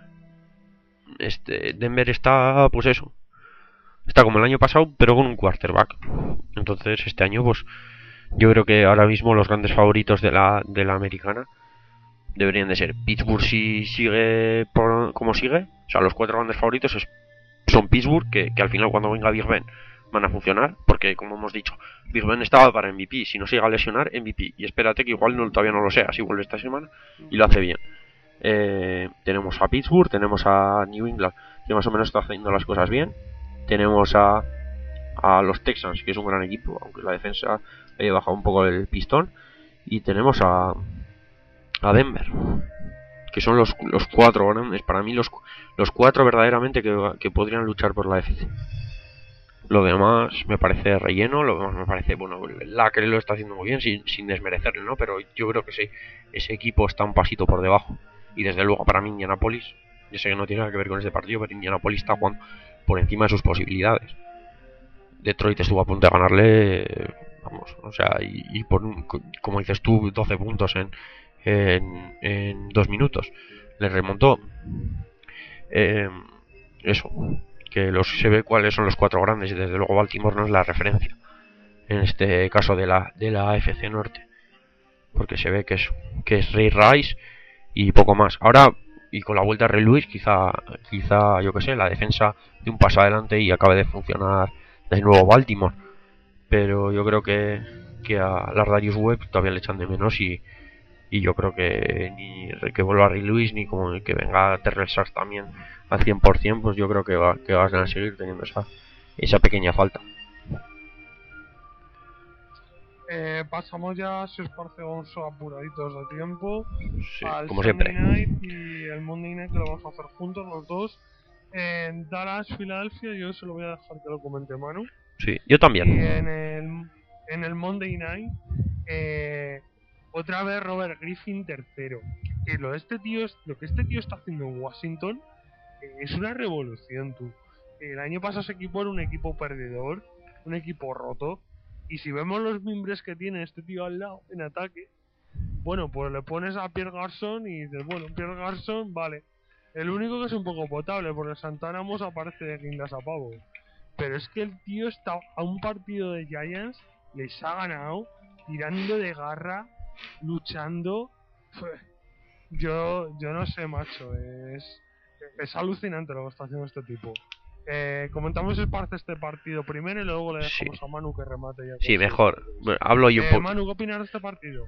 Este Denver está, pues eso, está como el año pasado, pero con un quarterback. Entonces este año pues Yo creo que ahora mismo los grandes favoritos de la, de la americana deberían de ser Pittsburgh si sigue por, como sigue. O sea, los cuatro grandes favoritos es, son Pittsburgh, que, que al final cuando venga Big Ben van a funcionar, porque como hemos dicho, Big Ben estaba para M V P, si no se llega a lesionar, M V P, y espérate que igual no, todavía no lo sea, si vuelve esta semana y lo hace bien. Eh, tenemos a Pittsburgh, tenemos a New England, que más o menos está haciendo las cosas bien, tenemos a, a los Texans, que es un gran equipo, aunque la defensa haya bajado un poco el pistón, y tenemos a, a Denver, que son los, los cuatro grandes, para mí los, los cuatro verdaderamente que, que podrían luchar por la F C. Lo demás me parece relleno, lo demás me parece, bueno, la que lo está haciendo muy bien sin, sin desmerecerle, ¿no? Pero yo creo que ese, ese equipo está un pasito por debajo. Y desde luego para mí Indianapolis, yo sé que no tiene nada que ver con este partido, pero Indianapolis está jugando por encima de sus posibilidades. Detroit estuvo a punto de ganarle, vamos, o sea, y, y por un, como dices tú, doce puntos en, en, en dos minutos. Le remontó. Eh, eso. Que los, se ve cuáles son los cuatro grandes y desde luego Baltimore no es la referencia en este caso de la de la A F C Norte, porque se ve que es que es Ray Rice y poco más. Ahora y con la vuelta de Ray Lewis quizá quizá yo que sé, la defensa de un paso adelante y acabe de funcionar de nuevo Baltimore, pero yo creo que que a Lardarius Webb todavía le echan de menos y y yo creo que ni que vuelva Ray Lewis ni como que venga Terrell Sachs también al cien por ciento, pues yo creo que, va, que van a seguir teniendo esa, esa pequeña falta.
Eh, pasamos ya, si os parece, Gonzo, apuraditos de tiempo,
sí,
al
como
Sunday
siempre.
Night y el Monday Night, que lo vamos a hacer juntos los dos. En Dallas, Filadelfia, yo se lo voy a dejar que lo comente Manu.
Sí, yo también.
Y en el, en el Monday Night, eh, otra vez Robert Griffin tercero. Que lo, este tío, lo que este tío está haciendo en Washington eh, es una revolución, tú. El año pasado ese equipo era un equipo perdedor, un equipo roto. Y si vemos los mimbres que tiene este tío al lado en ataque, bueno, pues le pones a Pierre Garçon y dices, bueno, Pierre Garçon, vale. El único que es un poco potable, porque Santana Moss aparece de guindas a pavo. Pero es que el tío está a un partido de Giants, les ha ganado, tirando de garra, luchando. Yo, yo no sé, macho, es, es alucinante lo que está haciendo este tipo. Eh, comentamos el parte este partido primero y luego le dejamos
Sí.
a Manu que remate ya.
Sí, mejor. Bueno, hablo yo un
Eh,
poco.
Manu, ¿qué opinas de este partido?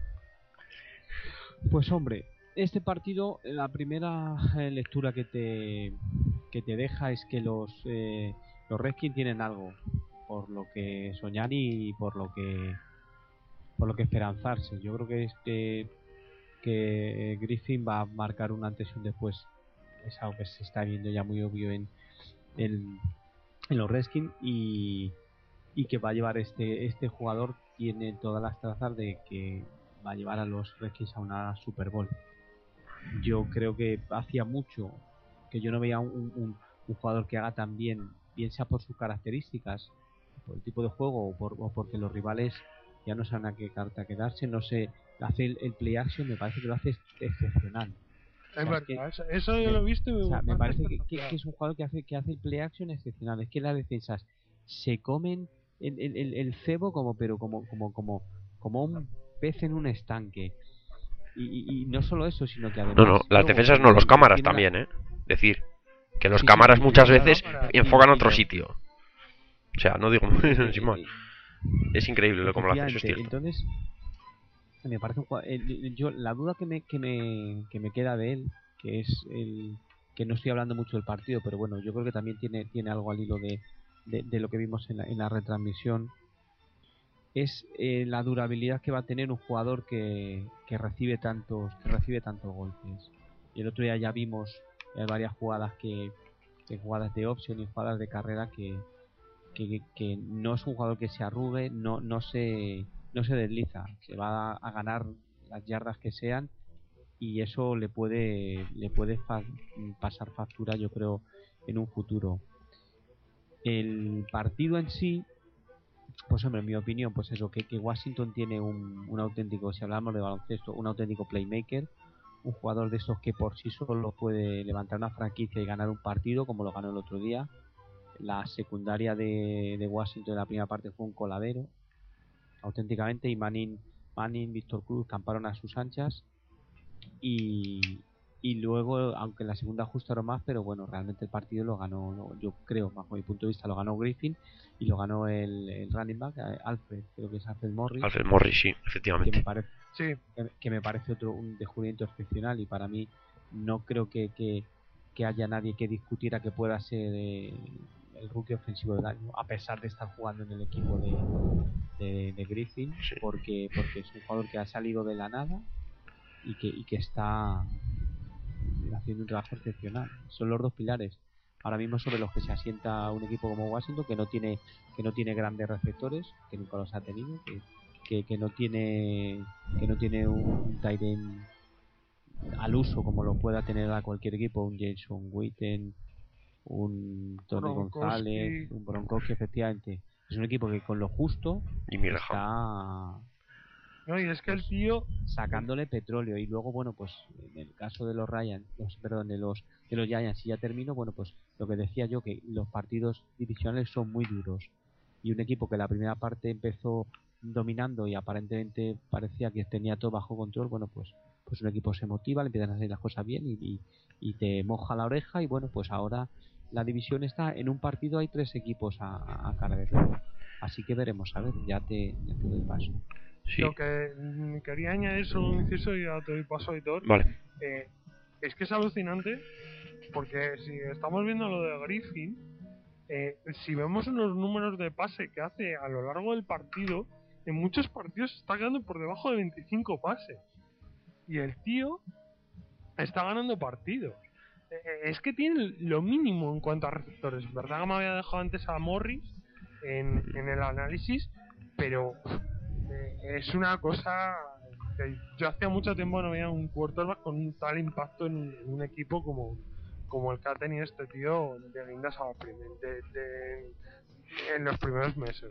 Pues hombre, este partido, la primera eh, lectura que te que te deja es que los eh, los Redskins tienen algo por lo que soñar y por lo que por lo que esperanzarse. Yo creo que este que Griffin va a marcar un antes y un después. Es algo que se está viendo ya muy obvio en en, en los Redskins y y que va a llevar este este jugador tiene todas las trazas de que va a llevar a los Redskins a una Super Bowl. Yo creo que hacía mucho que yo no veía un, un, un jugador que haga tan bien, bien sea por sus características, por el tipo de juego o, por, o porque los rivales ya no saben a qué carta quedarse. No sé, hace el, el play action, me parece que lo hace excepcional.
Es
O sea, es
verdad,
que,
eso, eso yo
me,
lo he visto y me,
o sea, me parece que, que,
espectacular.
que es un jugador que hace que hace el play action excepcional. Es que las defensas se comen el, el, el, el cebo como pero como como como como un pez en un estanque. Y, y, y no solo eso, sino que además
No, no, las
luego,
defensas no,
cuando
los cámaras
tiene la-
también, ¿eh? Decir, que los
Sí, sí,
cámaras
y-
muchas
y-
veces
cámara.
enfocan a
y-
otro
y lo-
sitio. O sea, no digo
eh,
sin más.
eh,
Es increíble lo como lo hacen, eso es
efectivamente,
cierto.
entonces me parece un jugador, eh, yo la duda que me, que me que me queda de él, que es el que no estoy hablando mucho del partido, pero bueno, yo creo que también tiene tiene algo al hilo de, de, de lo que vimos en la, en la retransmisión, es eh, la durabilidad que va a tener un jugador que, que recibe tantos que recibe tantos golpes. Y el otro día ya vimos eh, varias jugadas que, que jugadas de opción y jugadas de carrera que, que, que no es un jugador que se arrugue, no no se no se desliza, se va a, a ganar las yardas que sean y eso le puede le puede fa pasar factura, yo creo, en un futuro. El partido en sí, pues hombre, en mi opinión, pues eso, que, que Washington tiene un, un auténtico, si hablamos de baloncesto, un auténtico playmaker, un jugador de esos que por sí solo puede levantar una franquicia y ganar un partido, como lo ganó el otro día. La secundaria de, de Washington en la primera parte fue un coladero, auténticamente, y Manning, Manning, Víctor Cruz camparon a sus anchas y, y luego, aunque en la segunda ajustaron más, pero bueno, realmente el partido lo ganó, lo, yo creo, bajo mi punto de vista, lo ganó Griffin y lo ganó el, el running back, Alfred, creo que es Alfred Morris.
Alfred Morris, sí, efectivamente.
Que me parece,
sí.
que, que me parece otro un descubrimiento excepcional, y para mí no creo que, que, que haya nadie que discutiera que pueda ser eh, el rookie ofensivo del año, a pesar de estar jugando en el equipo de, de, de Griffin,
sí.
porque porque es un jugador que ha salido de la nada y que, y que está haciendo un trabajo excepcional. Son los dos pilares ahora mismo sobre los que se asienta un equipo como Washington, que no tiene que no tiene grandes receptores, que nunca los ha tenido, que, que, que no tiene que no tiene un, un tight end al uso como lo pueda tener a cualquier equipo, un Jason Witten, un Tony
Gronkowski.
González, un Gronkowski, efectivamente. Es un equipo que con lo justo está
no, y es que el tío
sacándole petróleo. Y luego, bueno, pues en el caso de los Ryan, los, perdón, de los de los Giants, y ya termino, bueno, pues lo que decía yo, que los partidos divisionales son muy duros, y un equipo que la primera parte empezó dominando y aparentemente parecía que tenía todo bajo control, bueno, pues pues un equipo se motiva, le empiezan a hacer las cosas bien y, y, y te moja la oreja, y bueno, pues ahora la división está en un partido, hay tres equipos a, a cara de red, así que veremos, a ver, ya te, ya te doy paso.
Sí.
Lo que mm, quería añadir solo un inciso y ya te doy paso, Aitor.
Vale.
Eh, es que es alucinante, porque si estamos viendo lo de Griffin, eh, si vemos unos números de pase que hace a lo largo del partido, en muchos partidos está quedando por debajo de veinticinco pases. Y el tío está ganando partidos. Eh, es que tiene lo mínimo en cuanto a receptores. Verdad que me había dejado antes a Morris en, en el análisis, pero eh, es una cosa que yo hacía mucho tiempo no veía un quarterback con un tal impacto en, en un equipo como, como el que ha tenido este tío de guindas a prim- de, de, en los primeros meses.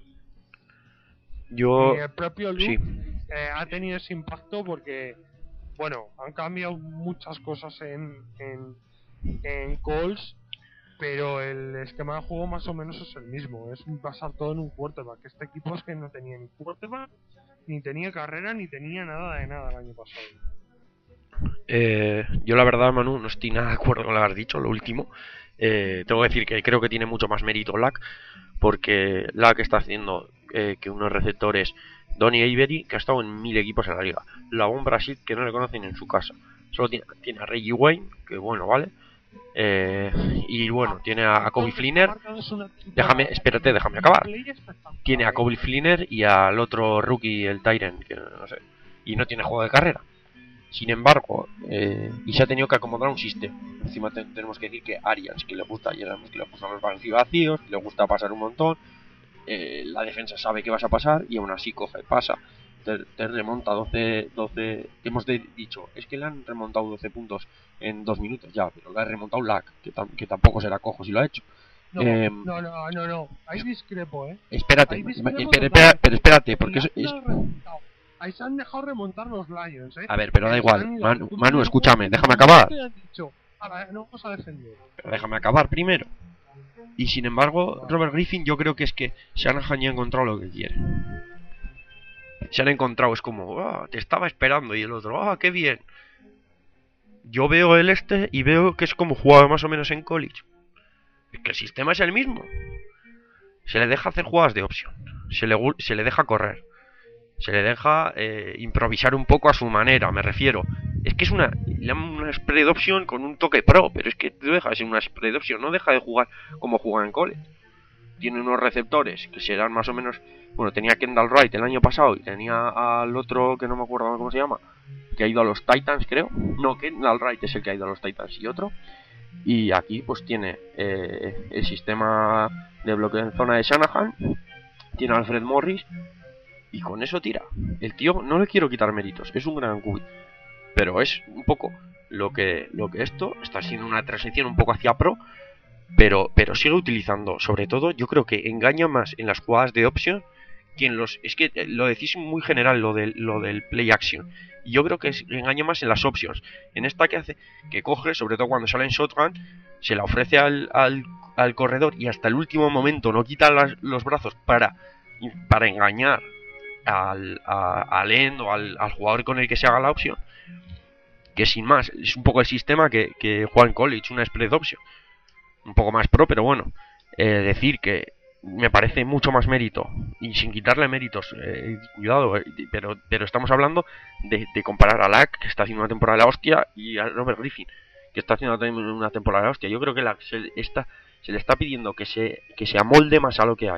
Yo...
Y el propio Luke
sí.
eh, ha tenido ese impacto porque, bueno, han cambiado muchas cosas en, en, en Colts, pero el esquema de juego más o menos es el mismo, es basar todo en un quarterback. Este equipo es que no tenía ni quarterback, ni tenía carrera, ni tenía nada de nada el año pasado.
Eh, yo la verdad, Manu, no estoy nada de acuerdo con lo que has dicho, lo último. Eh, tengo que decir que creo que tiene mucho más mérito Lack, porque Lack está haciendo eh, que unos receptores, Donny Avery, que ha estado en mil equipos en la liga, Lavon Brasil, que no le conocen en su casa, solo tiene, tiene a Reggie Wayne, que bueno, vale, eh, y bueno, tiene a, a Kobe Fleener, déjame, espérate, déjame acabar, tiene a Kobe Fleener y al otro rookie, el Tyrant, que no sé, y no tiene juego de carrera. Sin embargo, eh, y se ha tenido que acomodar un sistema. Encima te, tenemos que decir que Arians, que le gusta, ya sabemos que le gustan los balones vacíos, que le gusta pasar un montón, eh, la defensa sabe que vas a pasar y aún así coge, pasa, te, te remonta doce, doce, hemos de, dicho, es que le han remontado doce puntos en dos minutos, ya, pero le ha remontado Lack, que, tam, que tampoco será cojo si lo ha hecho.
No, eh, no, no, no, no, ahí discrepo, eh.
Espérate,
discrepo
eh, pero, espera, pero espérate, porque eso es...
Ahí se han dejado remontar los Lions, ¿eh?
A ver, pero da igual. Manu, Manu, escúchame, déjame acabar.
Dicho, ahora no vamos a defender.
Pero déjame acabar primero. Y sin embargo, Robert Griffin, yo creo que es que Shanahan ya ha encontrado lo que quiere. Se han encontrado, es como, oh, te estaba esperando. Y el otro, ah, oh, qué bien. Yo veo el este y veo que es como jugaba más o menos en college. Es que el sistema es el mismo. Se le deja hacer jugadas de opción. Se le, se le deja correr. Se le deja eh, improvisar un poco a su manera, me refiero. Es que es una, una spread option con un toque pro, pero es que tú dejas en una spread option, no deja de jugar como juega en college. Tiene unos receptores que serán más o menos... Bueno, tenía a Kendall Wright el año pasado y tenía al otro que no me acuerdo cómo se llama, que ha ido a los Titans, creo. No, Kendall Wright es el que ha ido a los Titans y otro. Y aquí pues tiene eh, el sistema de bloqueo en zona de Shanahan, tiene a Alfred Morris, y con eso tira. El tío, no le quiero quitar méritos, es un gran Q B, pero es un poco lo que lo que esto está siendo una transición un poco hacia pro, pero pero sigue utilizando, sobre todo yo creo que engaña más en las jugadas de option que en los, es que lo decís muy general lo del lo del play action, y yo creo que es, engaña más en las options. En esta que hace, que coge, sobre todo cuando sale en shotgun, se la ofrece al, al, al corredor y hasta el último momento no quita las, los brazos para para engañar al, a, al end o al, al jugador con el que se haga la opción, que sin más, es un poco el sistema que, que juega en college, una spread option, un poco más pro, pero bueno, eh, decir que me parece mucho más mérito, y sin quitarle méritos, eh, cuidado, eh, pero, pero estamos hablando de, de comparar a Lack, que está haciendo una temporada de la hostia, y a Robert Griffin, que está haciendo una temporada de la hostia. Yo creo que Lack se, está, se le está pidiendo que se, que se amolde más a lo que hay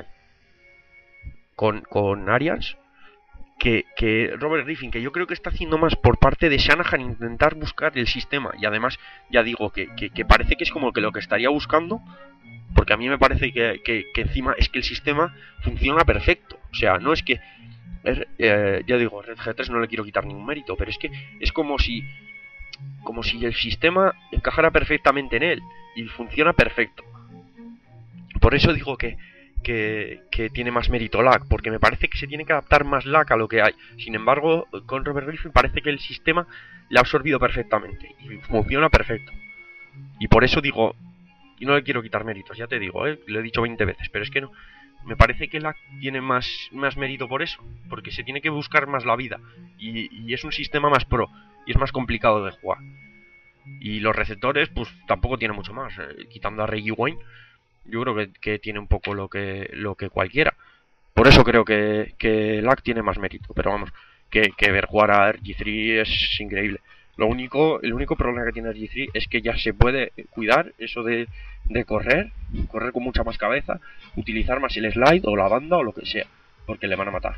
con, con Arians, que, que Robert Griffin, que yo creo que está haciendo más por parte de Shanahan intentar buscar el sistema, y además ya digo que, que, que parece que es como que lo que estaría buscando, porque a mí me parece que, que, que encima es que el sistema funciona perfecto. O sea, no es que es, eh, ya digo, Red G tres no le quiero quitar ningún mérito, pero es que es como si como si el sistema encajara perfectamente en él y funciona perfecto. Por eso digo que Que, que tiene más mérito Lack, porque me parece que se tiene que adaptar más Lack a lo que hay. Sin embargo, con Robert Griffin parece que el sistema le ha absorbido perfectamente y funciona perfecto. Y por eso digo, y no le quiero quitar méritos, ya te digo, ¿eh? Lo he dicho veinte veces, pero es que no. Me parece que Lack tiene más, más mérito por eso, porque se tiene que buscar más la vida y, y es un sistema más pro y es más complicado de jugar. Y los receptores, pues tampoco tiene mucho más, eh, quitando a Reggie Wayne. Yo creo que, que tiene un poco lo que lo que cualquiera. Por eso creo que, que Lack tiene más mérito. Pero vamos, que, que ver jugar a R G tres es increíble. Lo único, el único problema que tiene R G tres es que ya se puede cuidar eso de, de correr, correr con mucha más cabeza, utilizar más el slide o la banda o lo que sea, porque le van a matar.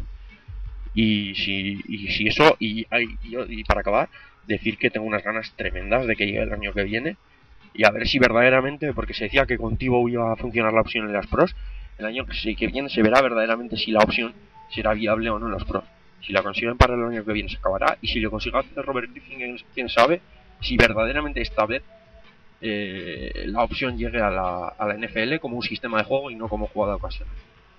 Y si, y si eso, y, y, y para acabar, decir que tengo unas ganas tremendas de que llegue el año que viene. Y a ver si verdaderamente, porque se decía que con Tivo iba a funcionar la opción en las pros, el año que viene se verá verdaderamente si la opción será viable o no en los pros. Si la consiguen para el año que viene se acabará, y si lo consigue hacer Robert Griffin, quién sabe si verdaderamente esta vez eh, la opción llegue a la, a la N F L como un sistema de juego y no como jugada ocasional.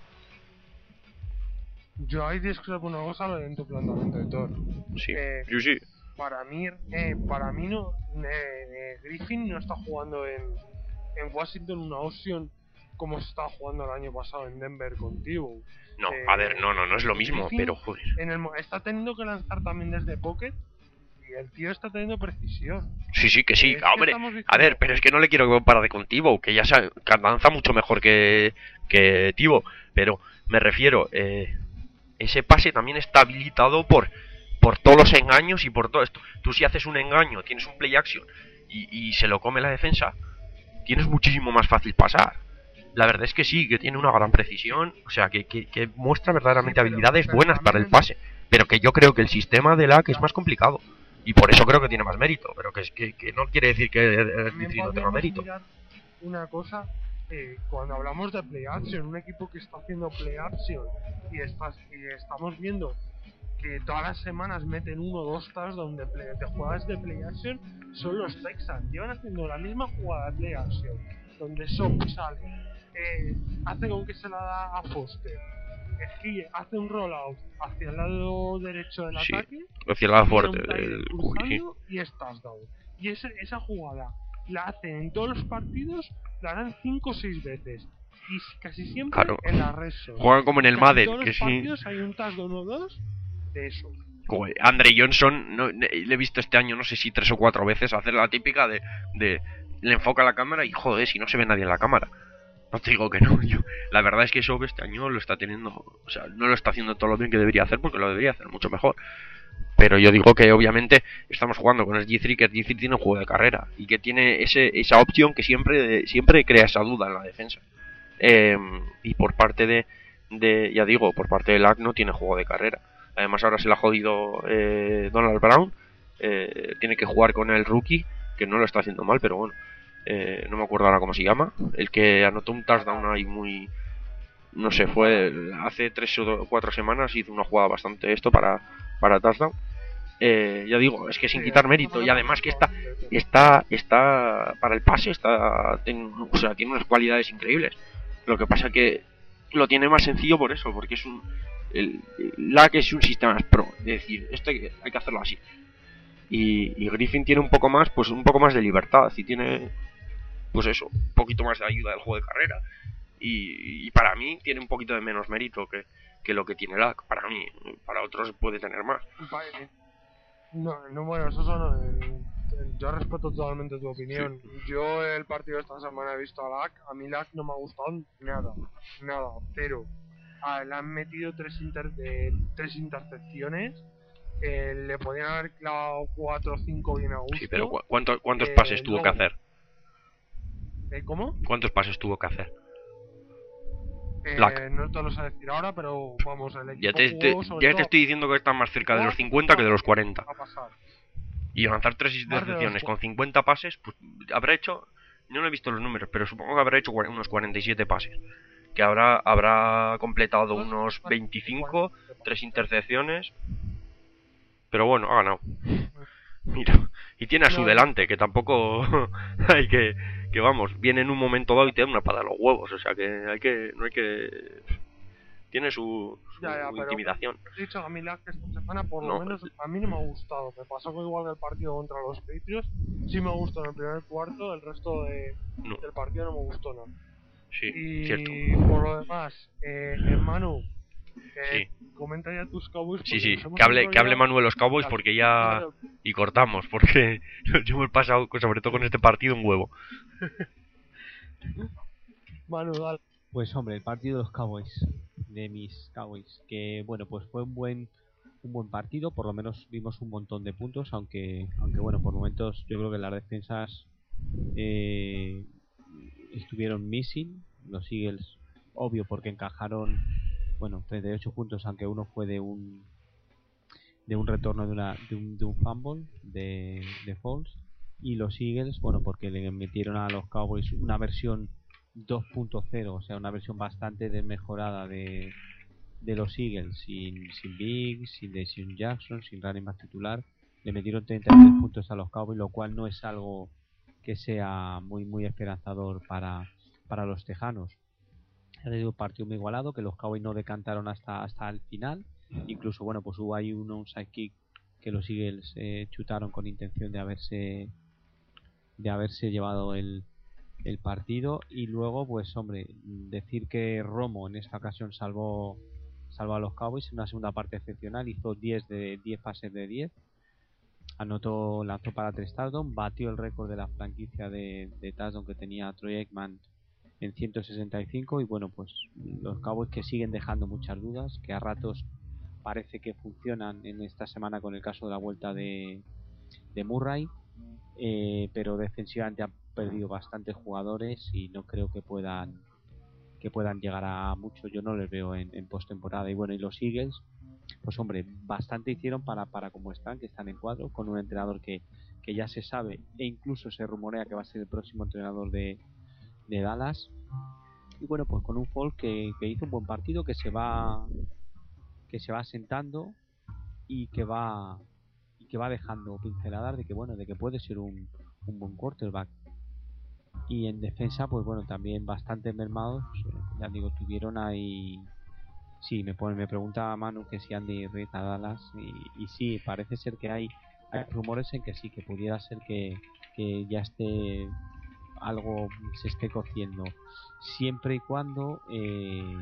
Yo ahí discrepo una cosa en tu planteamiento de Thor.
Sí,
eh,
yo sí.
Para mí, eh, para mí no, eh, eh, Griffin no está jugando en, en Washington una opción como se estaba jugando el año pasado en Denver contigo.
No,
eh,
a ver, no, no, no es lo mismo,
Griffin
pero joder.
En el, está teniendo que lanzar también desde pocket y el tío está teniendo precisión.
Sí, sí, que sí,
es
hombre.
que diciendo...
A ver, pero es que no le quiero comparar con Tivo, que ya sabe, que lanza mucho mejor que, que Tivo, pero me refiero, eh, ese pase también está habilitado por por todos los engaños y por todo esto. Tú si haces un engaño, tienes un play action y, y se lo come la defensa, tienes muchísimo más fácil pasar. La verdad es que sí, que tiene una gran precisión, o sea, que, que, que muestra verdaderamente sí, pero, habilidades pero buenas para el pase, pero que yo creo que el sistema de Lack es más complicado y por eso creo que tiene más mérito, pero que, que, que no quiere decir que el no tenga mérito.
Una cosa, eh, cuando hablamos de play action, un equipo que está haciendo play action y, estás, y estamos viendo que todas las semanas meten uno o dos touchdowns de, play, de jugadas de play action, son los Texans. Llevan haciendo la misma jugada de play action, donde Sop sale, eh, hace con que se la da a Foster, esquille, hace un rollout hacia el lado derecho del
sí,
ataque,
hacia el lado fuerte del
cruzando y es touchdown. Y ese, esa jugada la hacen en todos los partidos, la dan cinco o seis veces. Y casi siempre
claro,
en la red zone.
juegan como en el Madden,
todos
que
los
sí.
partidos hay un touchdown o dos de eso.
Joder, Andre Johnson, no, le he visto este año, no sé si tres o cuatro veces, hacer la típica de, de le enfoca la cámara y joder, si no se ve nadie en la cámara. No te digo que no, yo, la verdad es que eso este año lo está teniendo, o sea, no lo está haciendo todo lo bien que debería hacer, porque lo debería hacer mucho mejor. Pero yo digo que obviamente estamos jugando con el G tres, que el G tres tiene un juego de carrera y que tiene ese, esa opción que siempre siempre crea esa duda en la defensa. Eh, y por parte de, de, ya digo, por parte de Lack no tiene juego de carrera. Además ahora se le ha jodido eh, Donald Brown, eh, tiene que jugar con el rookie, que no lo está haciendo mal, pero bueno, eh, no me acuerdo ahora cómo se llama, el que anotó un touchdown ahí muy, no sé, fue hace tres o cuatro semanas, hizo una jugada bastante esto para, para touchdown. Eh, ya digo, es que sin quitar mérito, y además que está está está para el pase, está ten, o sea, tiene unas cualidades increíbles. Lo que pasa que lo tiene más sencillo por eso, porque es un el, el Lack es un sistema pro, es decir, esto hay que, hay que hacerlo así. Y, y Griffin tiene un poco más, pues un poco más de libertad, y tiene, pues eso, un poquito más de ayuda del juego de carrera. y, y para mí tiene un poquito de menos mérito que, que lo que tiene el A C. Para mí, para otros puede tener más.
No, no, bueno, eso son... Eh, yo respeto totalmente tu opinión. Sí. Yo el partido de esta semana he visto a L A C. A mí L A C no me ha gustado nada. Nada, cero. Ah, le han metido tres, inter de, tres intercepciones. Eh, le podían haber clavado cuatro o cinco bien a gusto.
Sí, pero ¿cu ¿cuántos, cuántos
eh,
pases tuvo
luego,
que hacer?
¿Eh, ¿Cómo?
¿Cuántos pases tuvo que hacer?
Eh, no te lo sé decir ahora, pero vamos, el equipo
ya te, te, ya te estoy diciendo que está más cerca de los cincuenta que de los cuarenta. Y lanzar tres intercepciones con cincuenta pases, pues habrá hecho, yo no he visto los números, pero supongo que habrá hecho unos cuarenta y siete pases. Que habrá, habrá completado unos veinticinco, tres intercepciones. Pero bueno, ha ganado. Mira, y tiene a su delante, que tampoco hay que, que vamos, viene en un momento dado y te da una patada a los huevos, o sea que hay que, no hay que, tiene su, su
ya, ya,
intimidación.
He dicho a mí la que esta semana por
no.
lo menos a mí no me ha gustado, me pasó que igual que el partido contra los Patriots, sí me gustó en el primer cuarto, el resto de,
no.
del partido no me gustó nada.
Sí,
y
cierto.
Por lo demás, eh, Manu, Eh,
sí.
comenta ya tus Cowboys.
Sí, sí, que hable, que hable Manuel los Cowboys porque ya... Y cortamos, porque nos hemos pasado, sobre todo con este partido, un huevo.
Manu, dale.
Pues hombre, el partido de los Cowboys, de mis Cowboys, que bueno, pues fue un buen un buen partido, por lo menos vimos un montón de puntos, aunque aunque bueno, por momentos yo creo que las defensas eh, estuvieron missing, los Eagles, obvio, porque encajaron... Bueno, treinta y ocho puntos, aunque uno fue de un de un retorno de una de un, de un fumble de, de Foles, y los Eagles, bueno, porque le metieron a los Cowboys una versión dos punto cero, o sea, una versión bastante desmejorada de, de los Eagles, sin, sin Biggs, sin Deshaun Jackson, sin running back titular, le metieron treinta y tres puntos a los Cowboys, lo cual no es algo que sea muy muy esperanzador para, para los Tejanos. Ha sido un partido muy igualado, que los Cowboys no decantaron hasta hasta el final. Incluso, bueno, pues hubo ahí un onside kick que los Eagles eh, chutaron con intención de haberse de haberse llevado el, el partido. Y luego, pues hombre, decir que Romo en esta ocasión salvó salvó a los Cowboys en una segunda parte excepcional, hizo diez de diez pases de diez, anotó, lanzó para tres touchdowns, batió el récord de la franquicia de, de touchdown que tenía Troy Aikman en ciento sesenta y cinco. Y bueno, pues los Cowboys que siguen dejando muchas dudas, que a ratos parece que funcionan en esta semana con el caso de la vuelta de, de Murray, eh, pero defensivamente han perdido bastantes jugadores y no creo que puedan que puedan llegar a mucho. Yo no les veo en, en postemporada. Y bueno, y los Eagles, pues hombre, bastante hicieron para, para como están, que están en cuadro, con un entrenador que, que ya se sabe e incluso se rumorea que va a ser el próximo entrenador de de Dallas. Y bueno, pues con un Folk que, que hizo un buen partido, que se va que se va asentando y que va y que va dejando pinceladas de que bueno, de que puede ser un, un buen quarterback. Y en defensa, pues bueno, también bastante mermados, eh, ya digo, tuvieron ahí... Sí, me pone, me pregunta Manu que si Andy Reid a Dallas, y, y sí, parece ser que hay, hay rumores en que sí, que pudiera ser que, que ya esté algo, se esté cociendo, siempre y cuando eh,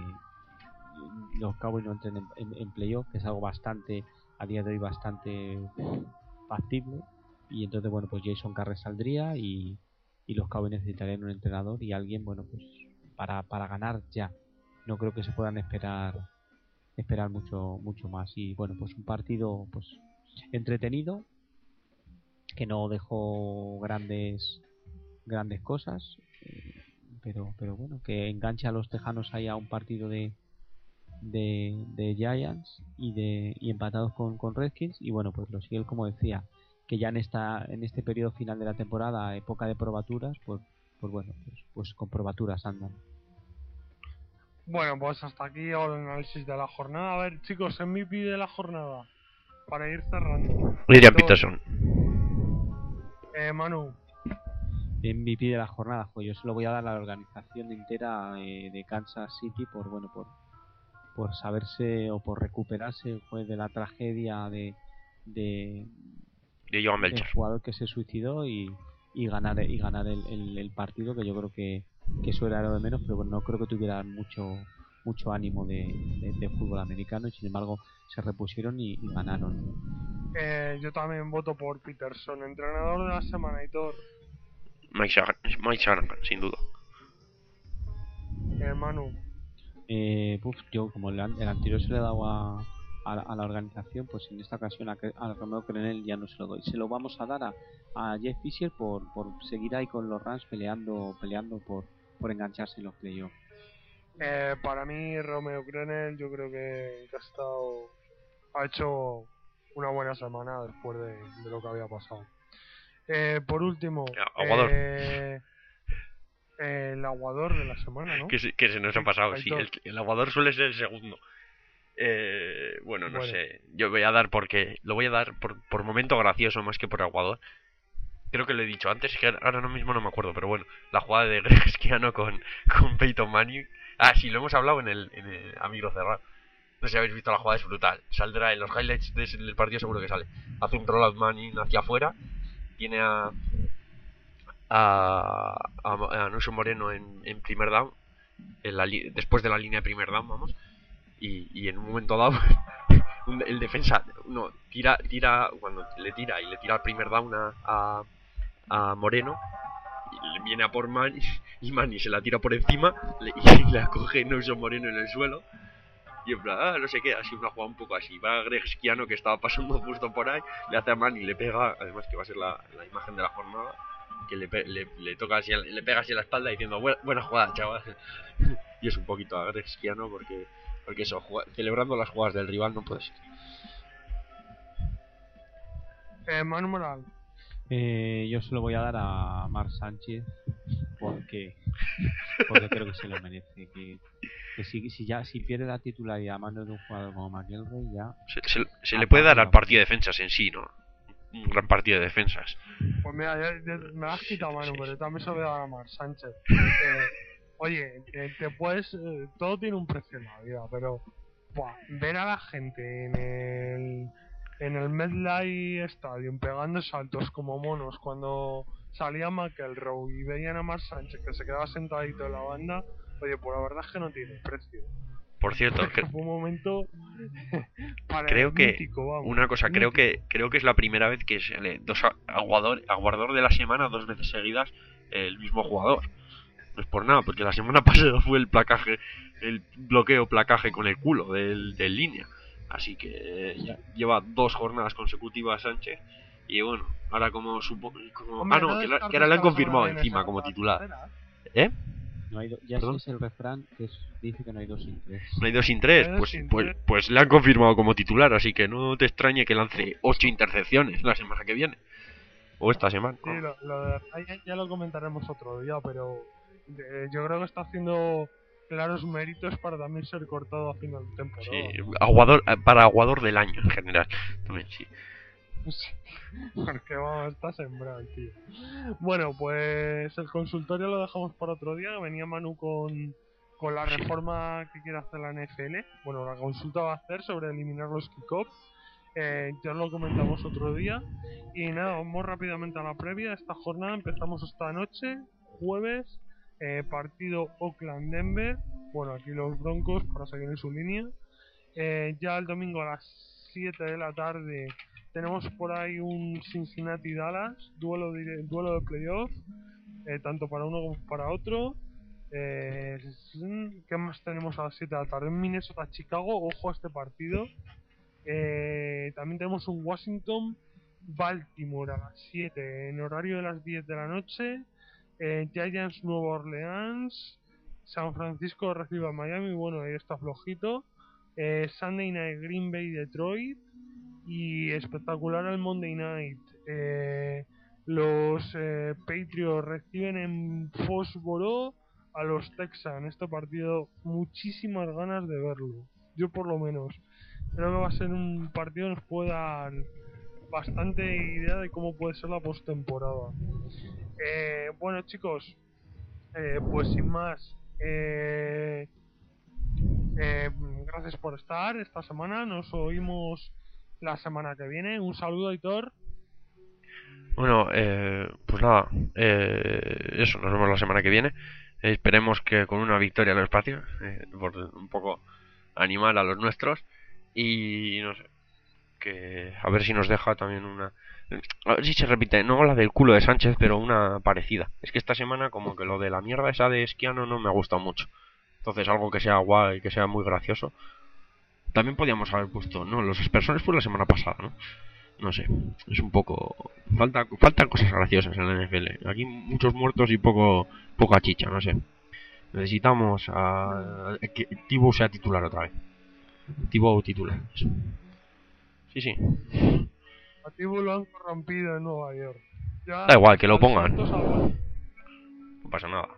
los Cowboys no entren en, en, en playoff, que es algo bastante, a día de hoy bastante factible. Y entonces bueno, pues Jason Garrett saldría y, y los Cowboys necesitarían un entrenador y alguien, bueno, pues para, para ganar ya. No creo que se puedan esperar esperar mucho mucho más. Y bueno, pues un partido pues entretenido, que no dejó grandes grandes cosas, pero pero bueno, que engancha a los Tejanos ahí a un partido de de, de Giants y de y empatados con, con Redskins. Y bueno, pues los Eagles, como decía, que ya en esta en este periodo final de la temporada, época de probaturas, pues pues bueno, pues, pues con probaturas andan.
Bueno, pues hasta aquí ahora el análisis de la jornada. A ver, chicos, M V P de la jornada, para ir cerrando.
Adrian Peterson.
Eh, Manu.
M V P de la jornada, pues yo se lo voy a dar a la organización entera eh, de Kansas City por bueno por por saberse o por recuperarse pues, de la tragedia de de,
de Joan Belcher,
del jugador que se suicidó, y, y ganar y ganar el, el, el partido, que yo creo que que eso era lo de menos, pero bueno, no creo que tuvieran mucho mucho ánimo de, de, de fútbol americano y sin embargo se repusieron y, y ganaron.
Eh, yo también voto por Peterson, entrenador de la semana, Hitor.
Mike Shanahan, Mike Shanahan, sin duda.
Eh, Manu.
Eh, uf, yo como el, el anterior se le he dado a, a, a la organización, pues en esta ocasión a, a Romeo Crenel ya no se lo doy. Se lo vamos a dar a, a Jeff Fisher por, por seguir ahí con los Rams peleando peleando por, por engancharse en los playoffs.
Eh, para mí, Romeo Crenel, yo creo que, que ha estado, ha hecho una buena semana después de, de lo que había pasado. Eh, por último,
Aguador.
Eh, eh, el aguador de la semana, ¿no?
Que se, que se nos ha pasado, sí.
Aitor.
El, el aguador suele ser el segundo. Eh, bueno, no
Bueno.
sé. Yo voy a dar porque. Lo voy a dar por, por momento gracioso más que por aguador. Creo que lo he dicho antes, que ahora no mismo no me acuerdo, pero bueno, la jugada de Greg Schiano con, con Peyton Manning. Ah, sí, lo hemos hablado en el, en el Amigo Cerrado. No sé si habéis visto la jugada, es brutal. Saldrá en los highlights del partido, seguro que sale. Hace un rollout Manning hacia afuera. Tiene a. A. A, a Nuso Moreno en, en primer down. En la li- después de la línea de primer down, vamos. Y, y en un momento dado. un, el defensa. No, tira. tira Cuando le tira y le tira el primer down a. a a Moreno y le viene a por Manny y Manny se la tira por encima le, y la coge Nelson Moreno en el suelo y en plan, ah, no sé qué, así una jugada un poco así. Va Greg Schiano, que estaba pasando justo por ahí, le hace a Manny y le pega, además que va a ser la, la imagen de la jornada, que le, pe le, le toca así, le pega así en la espalda diciendo buena, buena jugada, chaval. Y es un poquito a Greg Schiano porque, porque eso, celebrando las jugadas del rival no puede ser.
Eh, Manu Moral.
Eh, yo se lo voy a dar a Marc Sánchez porque porque creo que se lo merece. Que, que si, si ya si pierde la titularidad a mano de un jugador como McElroy ya
Se, se, se le puede dar al partido de defensas en sí, ¿no? Un gran partido de defensas.
Pues mira, ya, ya me has quitado Manu, pero también se lo voy a dar a Marc Sánchez. Eh, oye, eh, te puedes, eh, todo tiene un precio en la vida, pero buah, ver a la gente en el en el MetLife Stadium pegando saltos como monos cuando salía McElroy y veían a Marc Sánchez que se quedaba sentadito en la banda, oye, pues la verdad es que no tiene precio.
Por cierto, que,
fue un momento
creo que
mítico, vamos,
una cosa, mítico. creo que creo que es la primera vez que sale dos aguador, aguador de la semana dos veces seguidas el mismo jugador. No es por nada, porque la semana pasada fue el placaje, el bloqueo placaje con el culo del, del línea. Así que ya lleva dos jornadas consecutivas Sánchez. Y bueno, ahora como supongo. Como,
Hombre,
ah, no,
no
que, la, que ahora le han confirmado encima como titular. ¿Eh?
No hay do, ya Perdón. Es el refrán que es, dice que no hay dos sin tres.
No hay dos sin tres,
no
pues,
sin
pues,
tres.
pues le han confirmado como titular, así que no te extrañe que lance ocho intercepciones la semana que viene. O esta semana.
Sí, lo, lo de, ya, ya lo comentaremos otro día, pero eh, yo creo que está haciendo claros méritos para también ser cortado a final de temporada.
Sí, aguador, para aguador del año en general. También, sí.
Sí, porque vamos, está sembrado, tío. Bueno, pues el consultorio lo dejamos para otro día. Venía Manu con, con la reforma que quiere hacer la N F L. Bueno, la consulta va a hacer sobre eliminar los kickoffs. Eh, ya lo comentamos otro día. Y nada, vamos rápidamente a la previa. Esta jornada empezamos esta noche, jueves, eh, partido Oakland-Denver. Bueno, aquí los Broncos para seguir en su línea. Eh, ya el domingo a las siete de la tarde tenemos por ahí un Cincinnati-Dallas, duelo de, duelo de playoff, eh, tanto para uno como para otro. Eh, ¿Qué más tenemos a las siete de la tarde? En Minnesota-Chicago, ojo a este partido. Eh, también tenemos un Washington-Baltimore a las siete, en horario de las diez de la noche. Eh, Giants-Nueva Orleans, San Francisco recibe a Miami, bueno, ahí está flojito. Eh, Sunday Night Green Bay Detroit y espectacular el Monday Night. Eh, los eh, Patriots reciben en Foxborough a los Texans. Este partido, muchísimas ganas de verlo. Yo por lo menos creo que va a ser un partido que nos puede dar bastante idea de cómo puede ser la postemporada. Eh, bueno chicos, eh, pues sin más. Eh, Eh, gracias por estar esta semana. Nos oímos la semana que viene. Un saludo, Aitor.
Bueno, eh, pues nada, eh, eso, nos vemos la semana que viene. Eh, esperemos que con una victoria en el espacio, eh, por un poco animar a los nuestros. Y no sé, que a ver si nos deja también una... A ver si se repite, no la del culo de Sánchez, pero una parecida. Es que esta semana como que lo de la mierda esa de Esquiano no me ha gustado mucho. Entonces algo que sea guay, que sea muy gracioso. También podíamos haber puesto, no, los aspersores fue la semana pasada, ¿no? No sé, es un poco... Falta, faltan cosas graciosas en la N F L. Aquí muchos muertos y poco poca chicha, no sé. Necesitamos a... que Tibo sea titular otra vez. Tibo titular. Eso. Sí, sí.
A Tibu lo han corrompido en Nueva York. Ya
Da igual, que lo
al
pongan.
Santos al-
No pasa nada.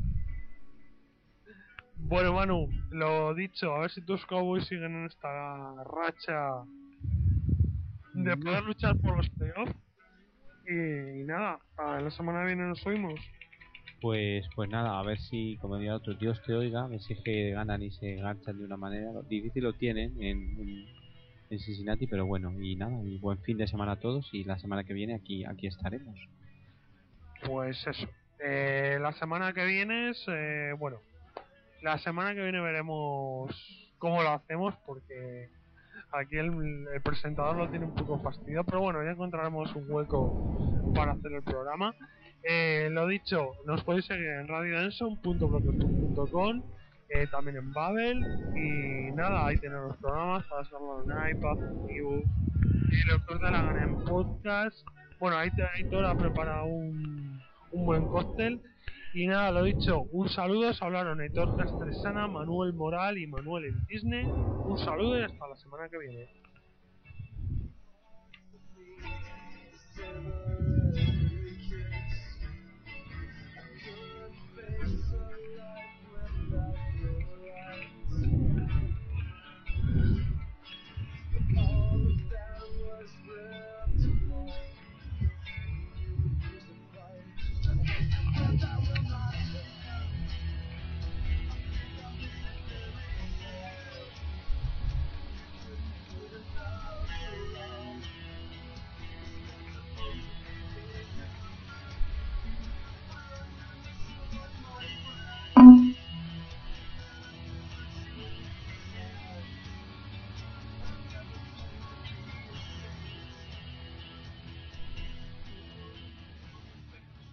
Bueno, Manu, lo dicho, a ver si tus Cowboys siguen en esta racha de poder luchar por los playoffs. Y, y nada, a la semana que viene nos oímos.
Pues pues nada, a ver si, como diría otro, Dios te oiga, a ver si es que ganan y se enganchan de una manera. Lo difícil lo tienen en, en, en Cincinnati, pero bueno, y nada, y buen fin de semana a todos y la semana que viene aquí aquí estaremos.
Pues eso. Eh, la semana que viene es, eh, bueno, la semana que viene veremos cómo lo hacemos porque aquí el, el presentador lo tiene un poco fastidiado, pero bueno, ya encontraremos un hueco para hacer el programa. Eh, lo dicho, nos podéis seguir en radio denson punto blogspot punto com, eh, también en Babel, y nada, ahí tenemos los programas para hacerlo en iPad, en ebook, y lo que os da la gana en podcast. Bueno, ahí te- Aitor ha preparado un, un buen cóctel. Y nada, lo dicho, un saludo, se hablaron Aitor Castresana, Manuel Moral y Manuel Entisne. Un saludo y hasta la semana que viene.